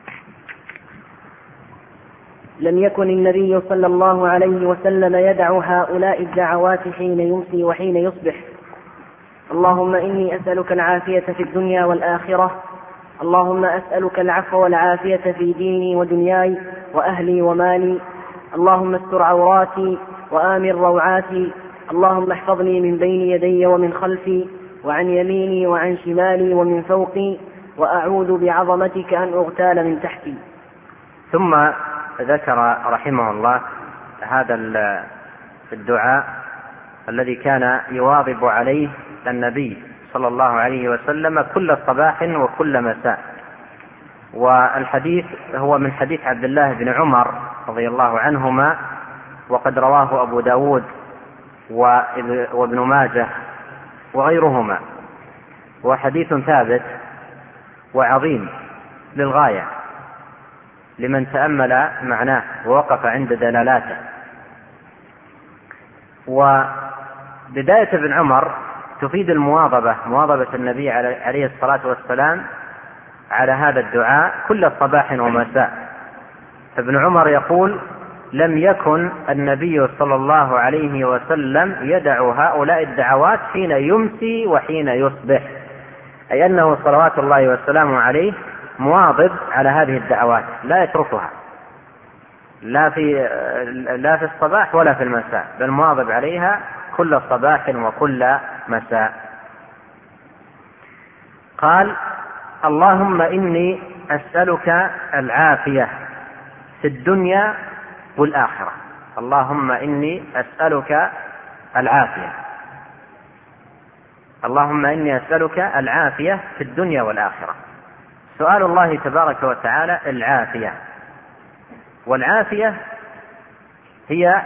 لم يكن النبي صلى الله عليه وسلم يدع هؤلاء الدعوات حين يمسي وحين يصبح: اللهم إني أسألك العافية في الدنيا والآخرة، اللهم أسألك العفو والعافية في ديني ودنياي وأهلي ومالي، اللهم استر عوراتي وآمن روعاتي، اللهم احفظني من بين يدي ومن خلفي وعن يميني وعن شمالي ومن فوقي، وأعوذ بعظمتك أن أغتال من تحتي. ثم ذكر رحمه الله هذا الدعاء الذي كان يواظب عليه النبي صلى الله عليه وسلم كل صباح وكل مساء. والحديث هو من حديث عبد الله بن عمر رضي الله عنهما، وقد رواه أبو داود وابن ماجه وغيرهما، وحديث ثابت وعظيم للغاية لمن تأمل معناه ووقف عند دلالاته. وبداية ابن عمر تفيد مواظبة النبي عليه الصلاة والسلام على هذا الدعاء كل صباح ومساء. ابن عمر يقول: لم يكن النبي صلى الله عليه وسلم يدع هؤلاء الدعوات حين يمسي وحين يصبح، أي أنه صلوات الله والسلام عليه مواظب على هذه الدعوات، لا يتركها لا في الصباح ولا في المساء، بل مواظب عليها كل صباح وكل مساء. قال: اللهم إني أسألك العافية في الدنيا والآخرة. اللهم إني أسألك العافية، اللهم إني أسألك العافية في الدنيا والآخرة. سؤال الله تبارك وتعالى العافية، والعافية هي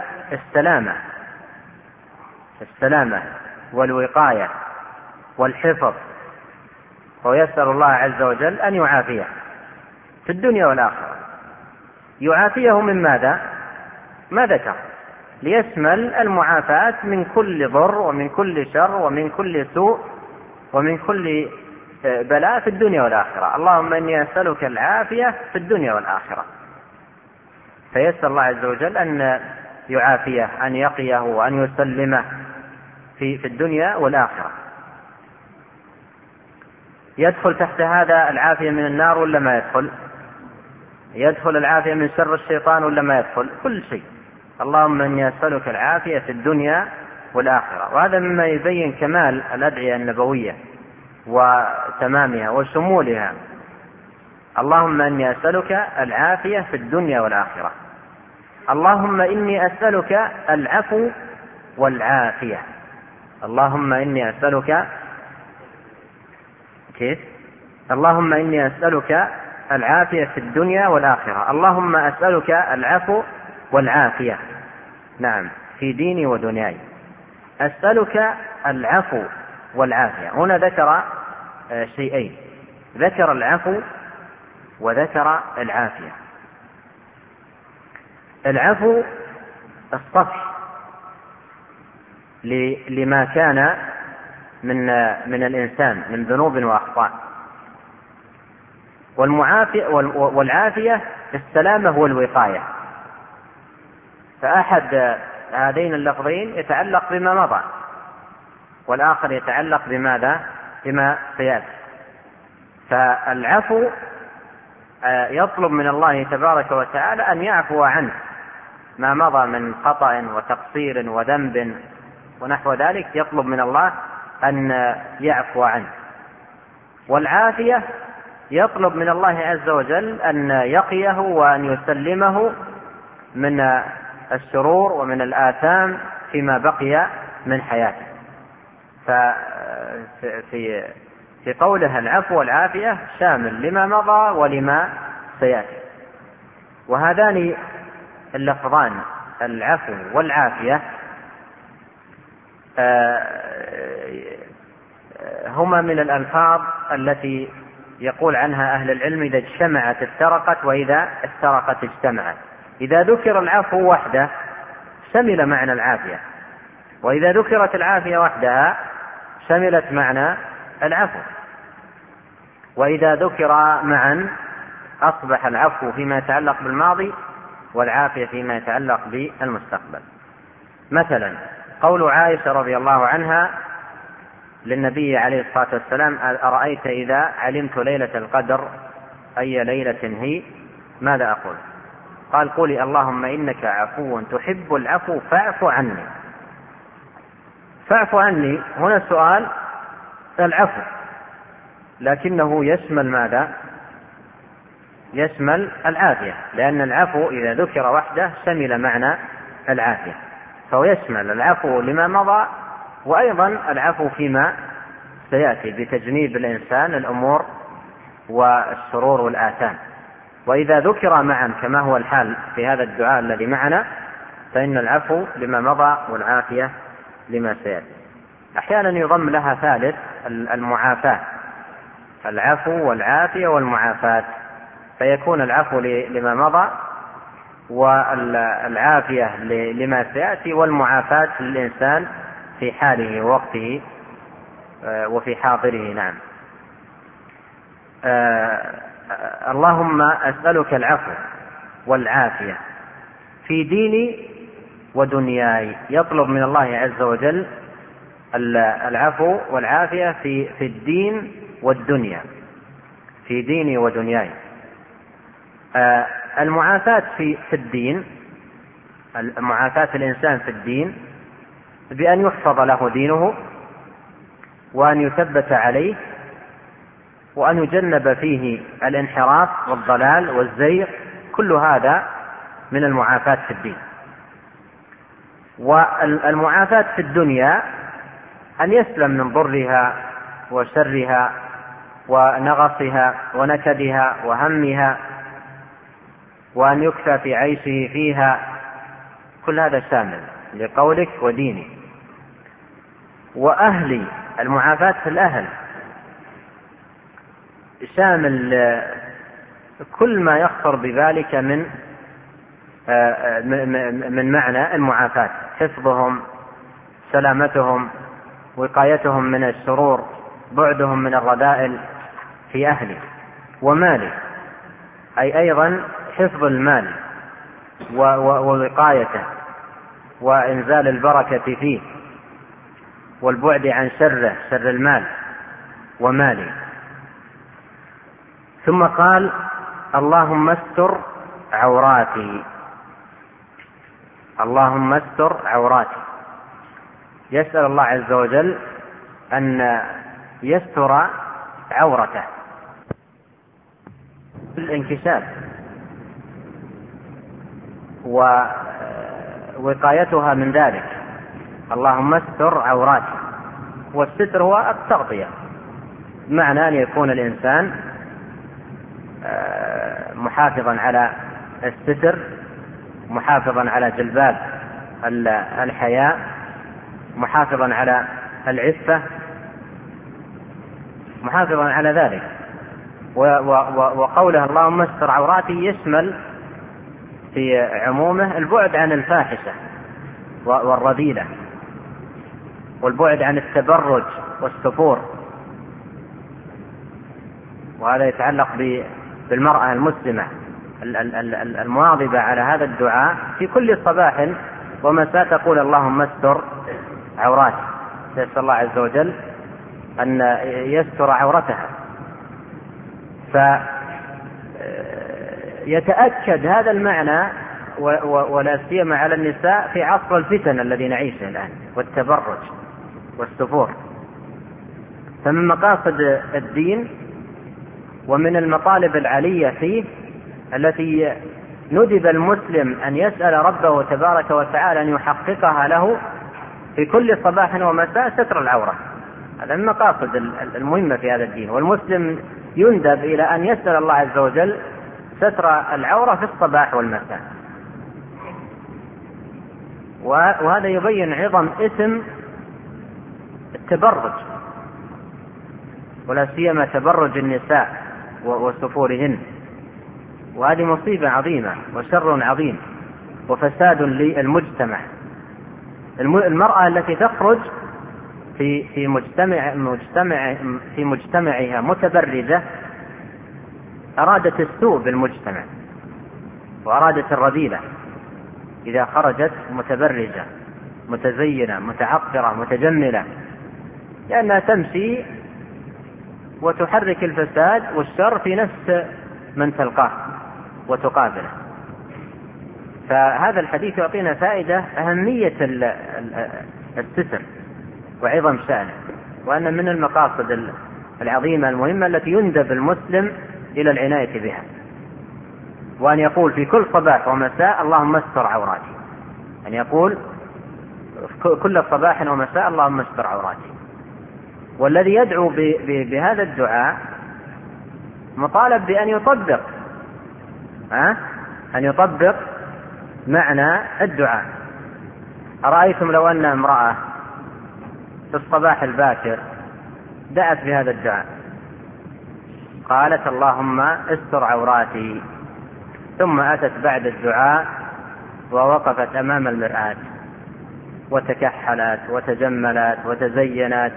السلامة والوقاية والحفظ، ويسأل الله عز وجل أن يعافيه في الدنيا والآخرة. يعافيه من ماذا؟ ما ذكر، ليشمل المعافاة من كل ضر ومن كل شر ومن كل سوء ومن كل بلاء في الدنيا والآخرة. اللهم إني أسألك العافية في الدنيا والآخرة، فيسأل الله عز وجل أن يعافيه، أن يقيه وأن يسلمه في الدنيا والآخرة. يدخل تحت هذا العافية من النار ولا ما يدخل؟ يدخل العافية من شر الشيطان ولا ما يدخل؟ كل شيء. اللهم إني أسألك العافية في الدنيا والآخرة. وهذا مما يبين كمال الأدعية النبوية وتمامها وشمولها. اللهم إني أسألك العافية في الدنيا والآخرة. اللهم إني أسألك العفو والعافية. اللهم إني أسألك كيف؟ اللهم إني أسألك العافية في الدنيا والآخرة. اللهم أسألك العفو والعافية، نعم، في ديني ودنياي. أسألك العفو والعافية. هنا ذكر شيئين، ذكر العفو وذكر العافية. العفو الصفح لما كان من الإنسان من ذنوب وأخطاء. والعافية السلامة والوقاية. فأحد هذين اللفظين يتعلق بما مضى، والآخر يتعلق بماذا؟ بما سيأتي. فالعفو يطلب من الله تبارك وتعالى أن يعفو عنه ما مضى من خطأ وتقصير وذنب ونحو ذلك، يطلب من الله أن يعفو عنه. والعافية يطلب من الله عز وجل أن يقيه وأن يسلمه من الشرور ومن الآثام فيما بقي من حياته. في قولها العفو والعافية شامل لما مضى ولما سيأتي. وهذان اللفظان العفو والعافية هما من الألفاظ التي يقول عنها أهل العلم إذا اجتمعت افترقت وإذا افترقت اجتمعت. إذا ذكر العفو وحده شمل معنى العافية، وإذا ذكرت العافية وحدها شملت معنى العفو، وإذا ذكر معا أصبح العفو فيما يتعلق بالماضي والعافية فيما يتعلق بالمستقبل. مثلا قول عائشة رضي الله عنها للنبي عليه الصلاة والسلام: أرأيت إذا علمت ليلة القدر أي ليلة هي ماذا أقول؟ قال: قولي اللهم إنك عفو تحب العفو فاعف عني. فاعف عني هنا سؤال العفو، لكنه يشمل ماذا؟ يشمل العافية، لأن العفو إذا ذكر وحده شمل معنى العافية، فهو يشمل العفو لما مضى وأيضا العفو فيما سيأتي بتجنيب الإنسان الأمور والشرور والآثام. وإذا ذكر معا كما هو الحال في هذا الدعاء الذي معنا فإن العفو لما مضى والعافية لما سيأتي. أحيانا يضم لها ثالث المعافاة، العفو والعافية والمعافاة، فيكون العفو لما مضى والعافية لما سيأتي والمعافاة للإنسان في حاله ووقته وفي حاضره. نعم. اللهم أسألك العفو والعافية في ديني ودنياي. يطلب من الله عز وجل العفو والعافية في الدين والدنيا، في ديني ودنياي. المعافاة في الدين، معافاة الإنسان في الدين بأن يحفظ له دينه وأن يثبت عليه وأن يجنب فيه الانحراف والضلال والزيغ، كل هذا من المعافاة في الدين. والمعافاة في الدنيا أن يسلم من ضرها وشرها ونغصها ونكدها وهمها، وأن يكفى في عيشه فيها، كل هذا شامل لقولك وديني. وأهلي، المعافاة في الأهل شامل كل ما يخطر بذلك من معنى المعافاة: حفظهم، سلامتهم، وقايتهم من الشرور، بعدهم من الرذائل في أهلي. ومالي، أي أيضا حفظ المال ووقايته وإنزال البركة فيه والبعد عن شره، شر المال ومالي. ثم قال: اللهم استر عوراتي. اللهم استر عوراتي. يسأل الله عز وجل أن يستر عورته، الانكشاف ووقايتها من ذلك. اللهم استر عوراتي. والستر هو التغطية، بمعنى أن يكون الإنسان محافظا على الستر، محافظا على جلباب الحياء، محافظا على العفة، محافظا على ذلك. وقولها اللهم استر عوراتي يشمل في عمومه البعد عن الفاحشة والرذيلة، والبعد عن التبرج والسفور، وهذا يتعلق بالمرأة المسلمة المواظبة على هذا الدعاء في كل صباح ومساء، تقول اللهم استر عوراتي، يسأل الله عز وجل أن يستر عورتها. فيتأكد هذا المعنى ولا سيما على النساء في عصر الفتن الذي نعيشه الآن والتبرج والسفور. فمن مقاصد الدين ومن المطالب العالية فيه التي ندب المسلم أن يسأل ربه تبارك وتعالى أن يحققها له في كل صباح ومساء ستر العورة. هذا من المقاصد المهمة في هذا الدين، والمسلم يندب إلى أن يسأل الله عز وجل ستر العورة في الصباح والمساء. وهذا يبين عظم إثم التبرج، ولا سيما تبرج النساء وسفورهن، وهذه مصيبة عظيمة وشر عظيم وفساد للمجتمع. المرأة التي تخرج في مجتمعها متبرجة أرادت السوء بالمجتمع وأرادت الرذيلة إذا خرجت متبرجة متزينة متعطرة متجملة، لأنها تمشي وتحرك الفساد والشر في نفس من تلقاه وتقابله. فهذا الحديث يعطينا فائدة أهمية الستر وعظم شأنه، وأن من المقاصد العظيمة المهمة التي يندب المسلم إلى العناية بها، وأن يقول في كل صباح ومساء اللهم استر عوراتي، أن يقول كل صباح ومساء اللهم استر عوراتي. والذي يدعو بهذا الدعاء مطالب بأن يطبق أن يطبق معنى الدعاء. أرأيتم لو أن امرأة في الصباح الباكر دعت بهذا الدعاء، قالت اللهم استر عوراتي، ثم أتت بعد الدعاء ووقفت أمام المرآة وتكحلت وتجملت وتزينت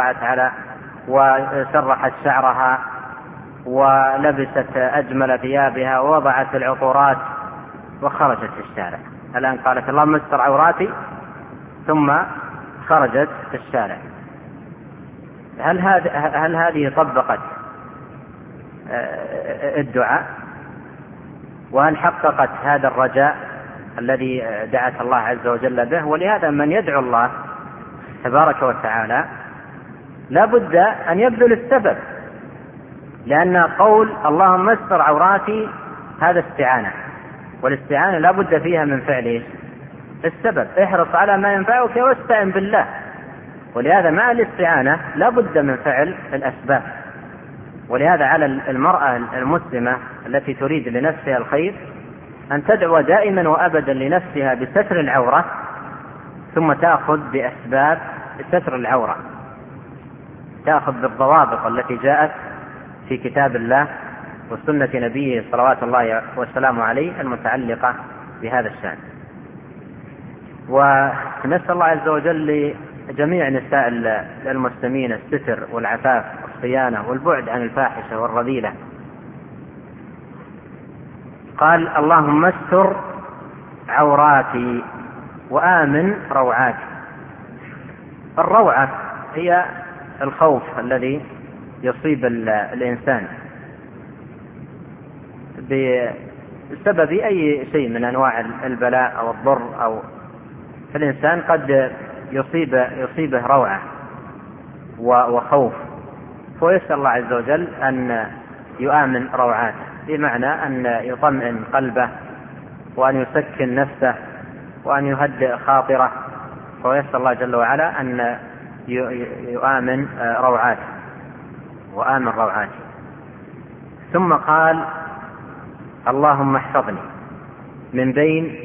وسرحت شعرها ولبست أجمل ثيابها ووضعت العطورات وخرجت في الشارع. الآن قالت اللهم استر عوراتي ثم خرجت في الشارع. هل هذه طبقت الدعاء؟ وهل حققت هذا الرجاء الذي دعت الله عز وجل به؟ ولهذا من يدعو الله تبارك وتعالى لا بد أن يبذل السبب، لأن قول اللهم استر عوراتي هذا استعانة، والاستعانة لا بد فيها من فعل السبب. احرص على ما ينفعك واستعن بالله. ولهذا مع الاستعانة لا بد من فعل الأسباب. ولهذا على المرأة المسلمة التي تريد لنفسها الخير أن تدعو دائما وأبدا لنفسها بستر العورة، ثم تأخذ بأسباب ستر العورة، تأخذ بالضوابط التي جاءت في كتاب الله وسنة نبيه صلوات الله وسلامه عليه المتعلقة بهذا الشأن. ونسأل الله عز وجل لجميع نساء المسلمين الستر والعفاف والصيانة والبعد عن الفاحشة والرذيلة. قال اللهم استر عوراتي وآمن روعاتي. الروعة هي الخوف الذي يصيب الإنسان بسبب أي شيء من أنواع البلاء أو الضر، أو فالإنسان قد يصيبه روعة وخوف، فيسأل الله عز وجل أن يؤمن روعاته، بمعنى أن يطمئن قلبه وأن يسكن نفسه وأن يهدئ خاطره، فيسأل الله جل وعلا أن يؤمن روعاته وآمن روعاته. ثم قال اللهم احفظني من بين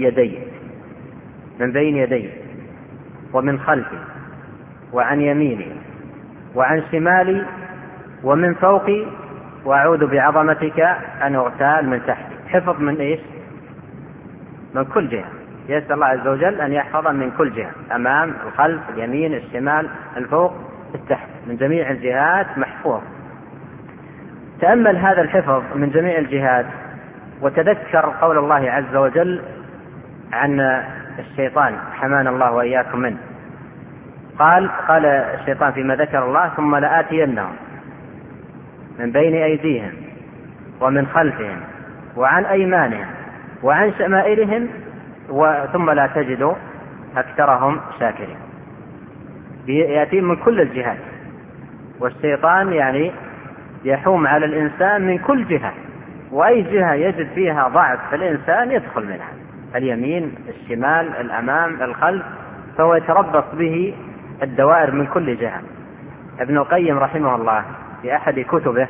يدي ومن خلفي وعن يميني وعن شمالي ومن فوقي، وأعوذ بعظمتك أن أغتال من تحتي. حفظ من إيش؟ من كل جهة، يسأل الله عز وجل أن يحفظ من كل جهة، أمام، الخلف، اليمين، الشمال، الفوق، التحت، من جميع الجهات محفوظ. تأمل هذا الحفظ من جميع الجهات وتذكر قول الله عز وجل عن الشيطان حمانا الله وإياكم منه. قال الشيطان فيما ذكر الله: ثم لآتينهم من بين أيديهم ومن خلفهم وعن أيمانهم وعن شمائلهم ثم لا تجد أكثرهم شاكرين. يأتي من كل الجهات، والشيطان يعني يحوم على الإنسان من كل جهة، وأي جهة يجد فيها ضعف في الإنسان يدخل منها، اليمين، الشمال، الأمام، الخلف، فهو يتربص به الدوائر من كل جهة. ابن القيم رحمه الله في أحد كتبه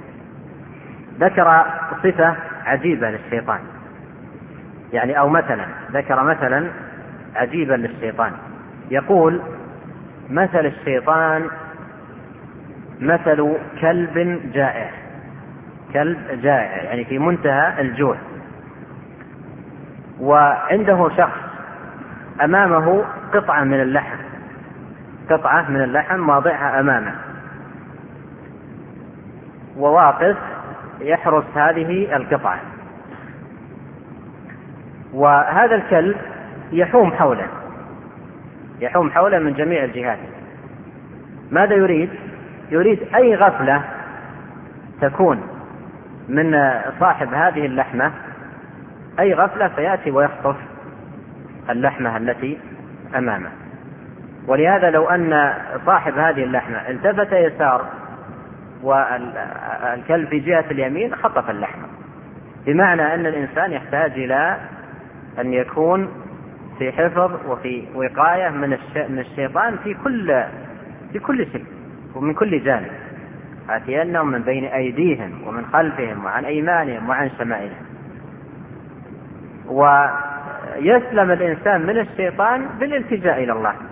ذكر صفة عجيبة للشيطان، يعني أو مثلا ذكر مثلا عجيبا للشيطان، يقول: مثل الشيطان مثل كلب جائع، كلب جائع يعني في منتهى الجوع، وعنده شخص أمامه قطعة من اللحم واضعها أمامه، وواقف يحرس هذه القطعة، وهذا الكلب يحوم حوله من جميع الجهات. ماذا يريد؟ يريد أي غفلة تكون من صاحب هذه اللحمة، أي غفلة، فيأتي ويخطف اللحمة التي أمامه. ولهذا لو أن صاحب هذه اللحمة التفت يسار والكلب في جهة اليمين خطف اللحمة، بمعنى أن الإنسان يحتاج إلى أن يكون في حفظ وفي وقاية من الشيطان في كل شيء ومن كل جانب. آتينهم من بين أيديهم ومن خلفهم وعن أيمانهم وعن شمائلهم. ويسلم الإنسان من الشيطان بالالتجاء إلى الله.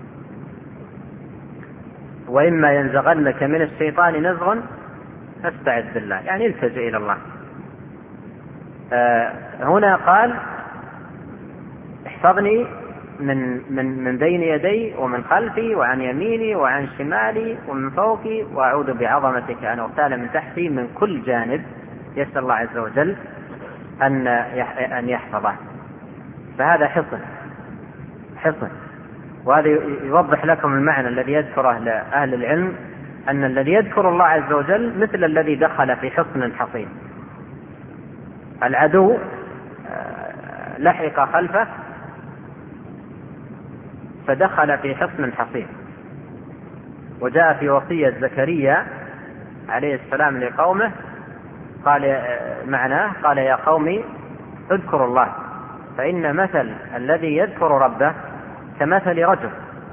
وإما ينزغنك من الشيطان نزغ فاستعذ بالله، يعني التجئ إلى الله. هنا قال: احفظني من بين يدي ومن خلفي وعن يميني وعن شمالي ومن فوقي، وأعوذ بعظمتك أن أغتال من تحتي. من كل جانب يسأل الله عز وجل أن يحفظه. فهذا حصن. وهذا يوضح لكم المعنى الذي يذكره أهل العلم، أن الذي يذكر الله عز وجل مثل الذي دخل في حصن حصين. العدو لحق خلفه فدخل في حصن حصين. وجاء في وصية زكريا عليه السلام لقومه قال معناه: قال يا قوم اذكروا الله، فإن مثل الذي يذكر ربه كمثل رجل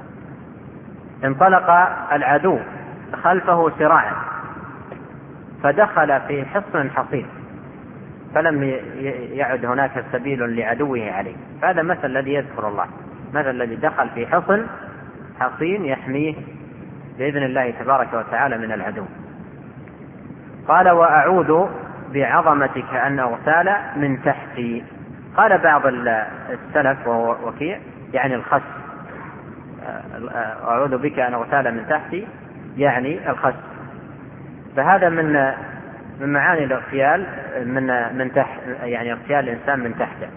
انطلق العدو خلفه سراعا فدخل في حصن حصين فلم يعد هناك سبيل لعدوه عليه. فهذا مثل الذي يذكر الله، مثل الذي دخل في حصن حصين يحميه بإذن الله تبارك وتعالى من العدو. قال: وأعوذ بعظمتك أن أغتال من تحتي. قال بعض السلف وهو وكيع يعني الخس، أعوذ بك أن أغتال من تحتي يعني الخس. فهذا من معاني الاغتيال من تحت، يعني اغتيال الإنسان من تحته.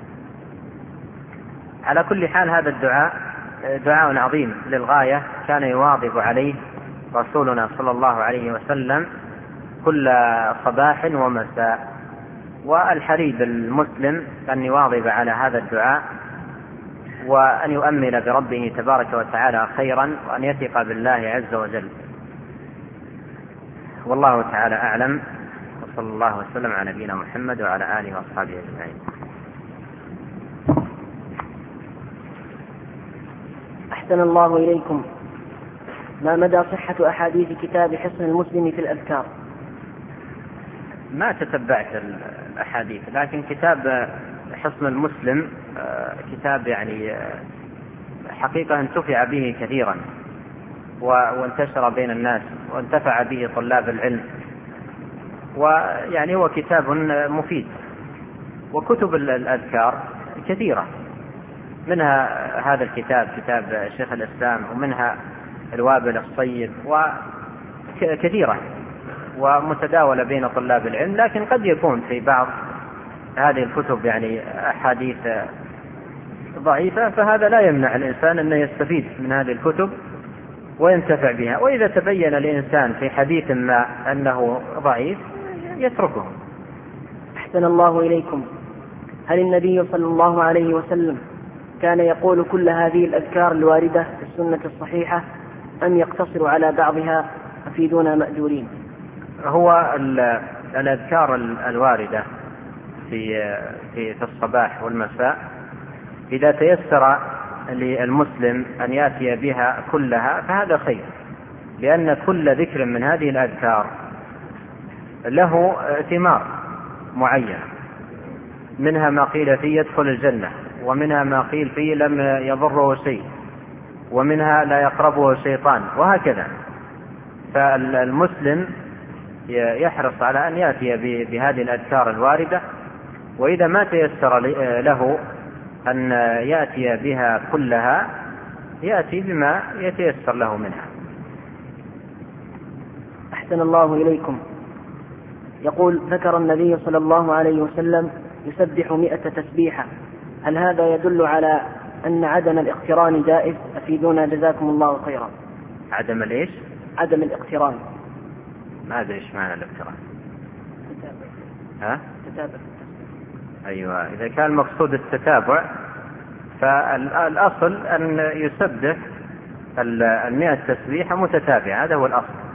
على كل حال هذا الدعاء دعاء عظيم للغاية، كان يواظب عليه رسولنا صلى الله عليه وسلم كل صباح ومساء. والحري بالمسلم أن يواظب على هذا الدعاء، وأن يؤمل بربه تبارك وتعالى خيرا، وأن يثق بالله عز وجل. والله تعالى أعلم، وصلى الله وسلم على نبينا محمد وعلى آله وأصحابه أجمعين. أحسن الله إليكم. ما مدى صحة أحاديث كتاب حصن المسلم في الأذكار؟ ما تتبعت الأحاديث، لكن كتاب حصن المسلم كتاب يعني حقيقة انتفع به كثيرا وانتشر بين الناس وانتفع به طلاب العلم، ويعني هو كتاب مفيد. وكتب الأذكار كثيرة، منها هذا الكتاب، كتاب شيخ الإسلام، ومنها الوابل الصيب، وكثيرة ومتداولة بين طلاب العلم. لكن قد يكون في بعض هذه الكتب يعني أحاديث ضعيفة، فهذا لا يمنع الإنسان أن يستفيد من هذه الكتب وينتفع بها. وإذا تبين الإنسان في حديث ما أنه ضعيف يتركه. أحسن الله إليكم. هل النبي صلى الله عليه وسلم كان يقول كل هذه الأذكار الواردة في السنة الصحيحة أم يقتصر على بعضها أفيدونا مأجورين؟ هو الأذكار الواردة في الصباح والمساء إذا تيسر للمسلم أن يأتي بها كلها فهذا خير، لأن كل ذكر من هذه الأذكار له ثمار معينة، منها ما قيل فيه يدخل الجنة، ومنها ما قيل فيه لم يضره شيء، ومنها لا يقربه شيطان، وهكذا. فالمسلم يحرص على أن يأتي بهذه الأذكار الواردة، وإذا ما تيسر له أن يأتي بها كلها يأتي بما يتيسر له منها. أحسن الله إليكم. يقول: ذكر النبي صلى الله عليه وسلم يسبح 100 تسبيحة، هل هذا يدل على أن عدم الاقتران جائز؟ أفيدونا جزاكم الله خيرا. عدم الإيش؟ عدم الاقتران. ما أدري إيش معنى الاقتران. تتابع. أيوة، إذا كان المقصود التتابع فالأصل أن يسبح 100 تسبيحة متتابعة، هذا هو الأصل.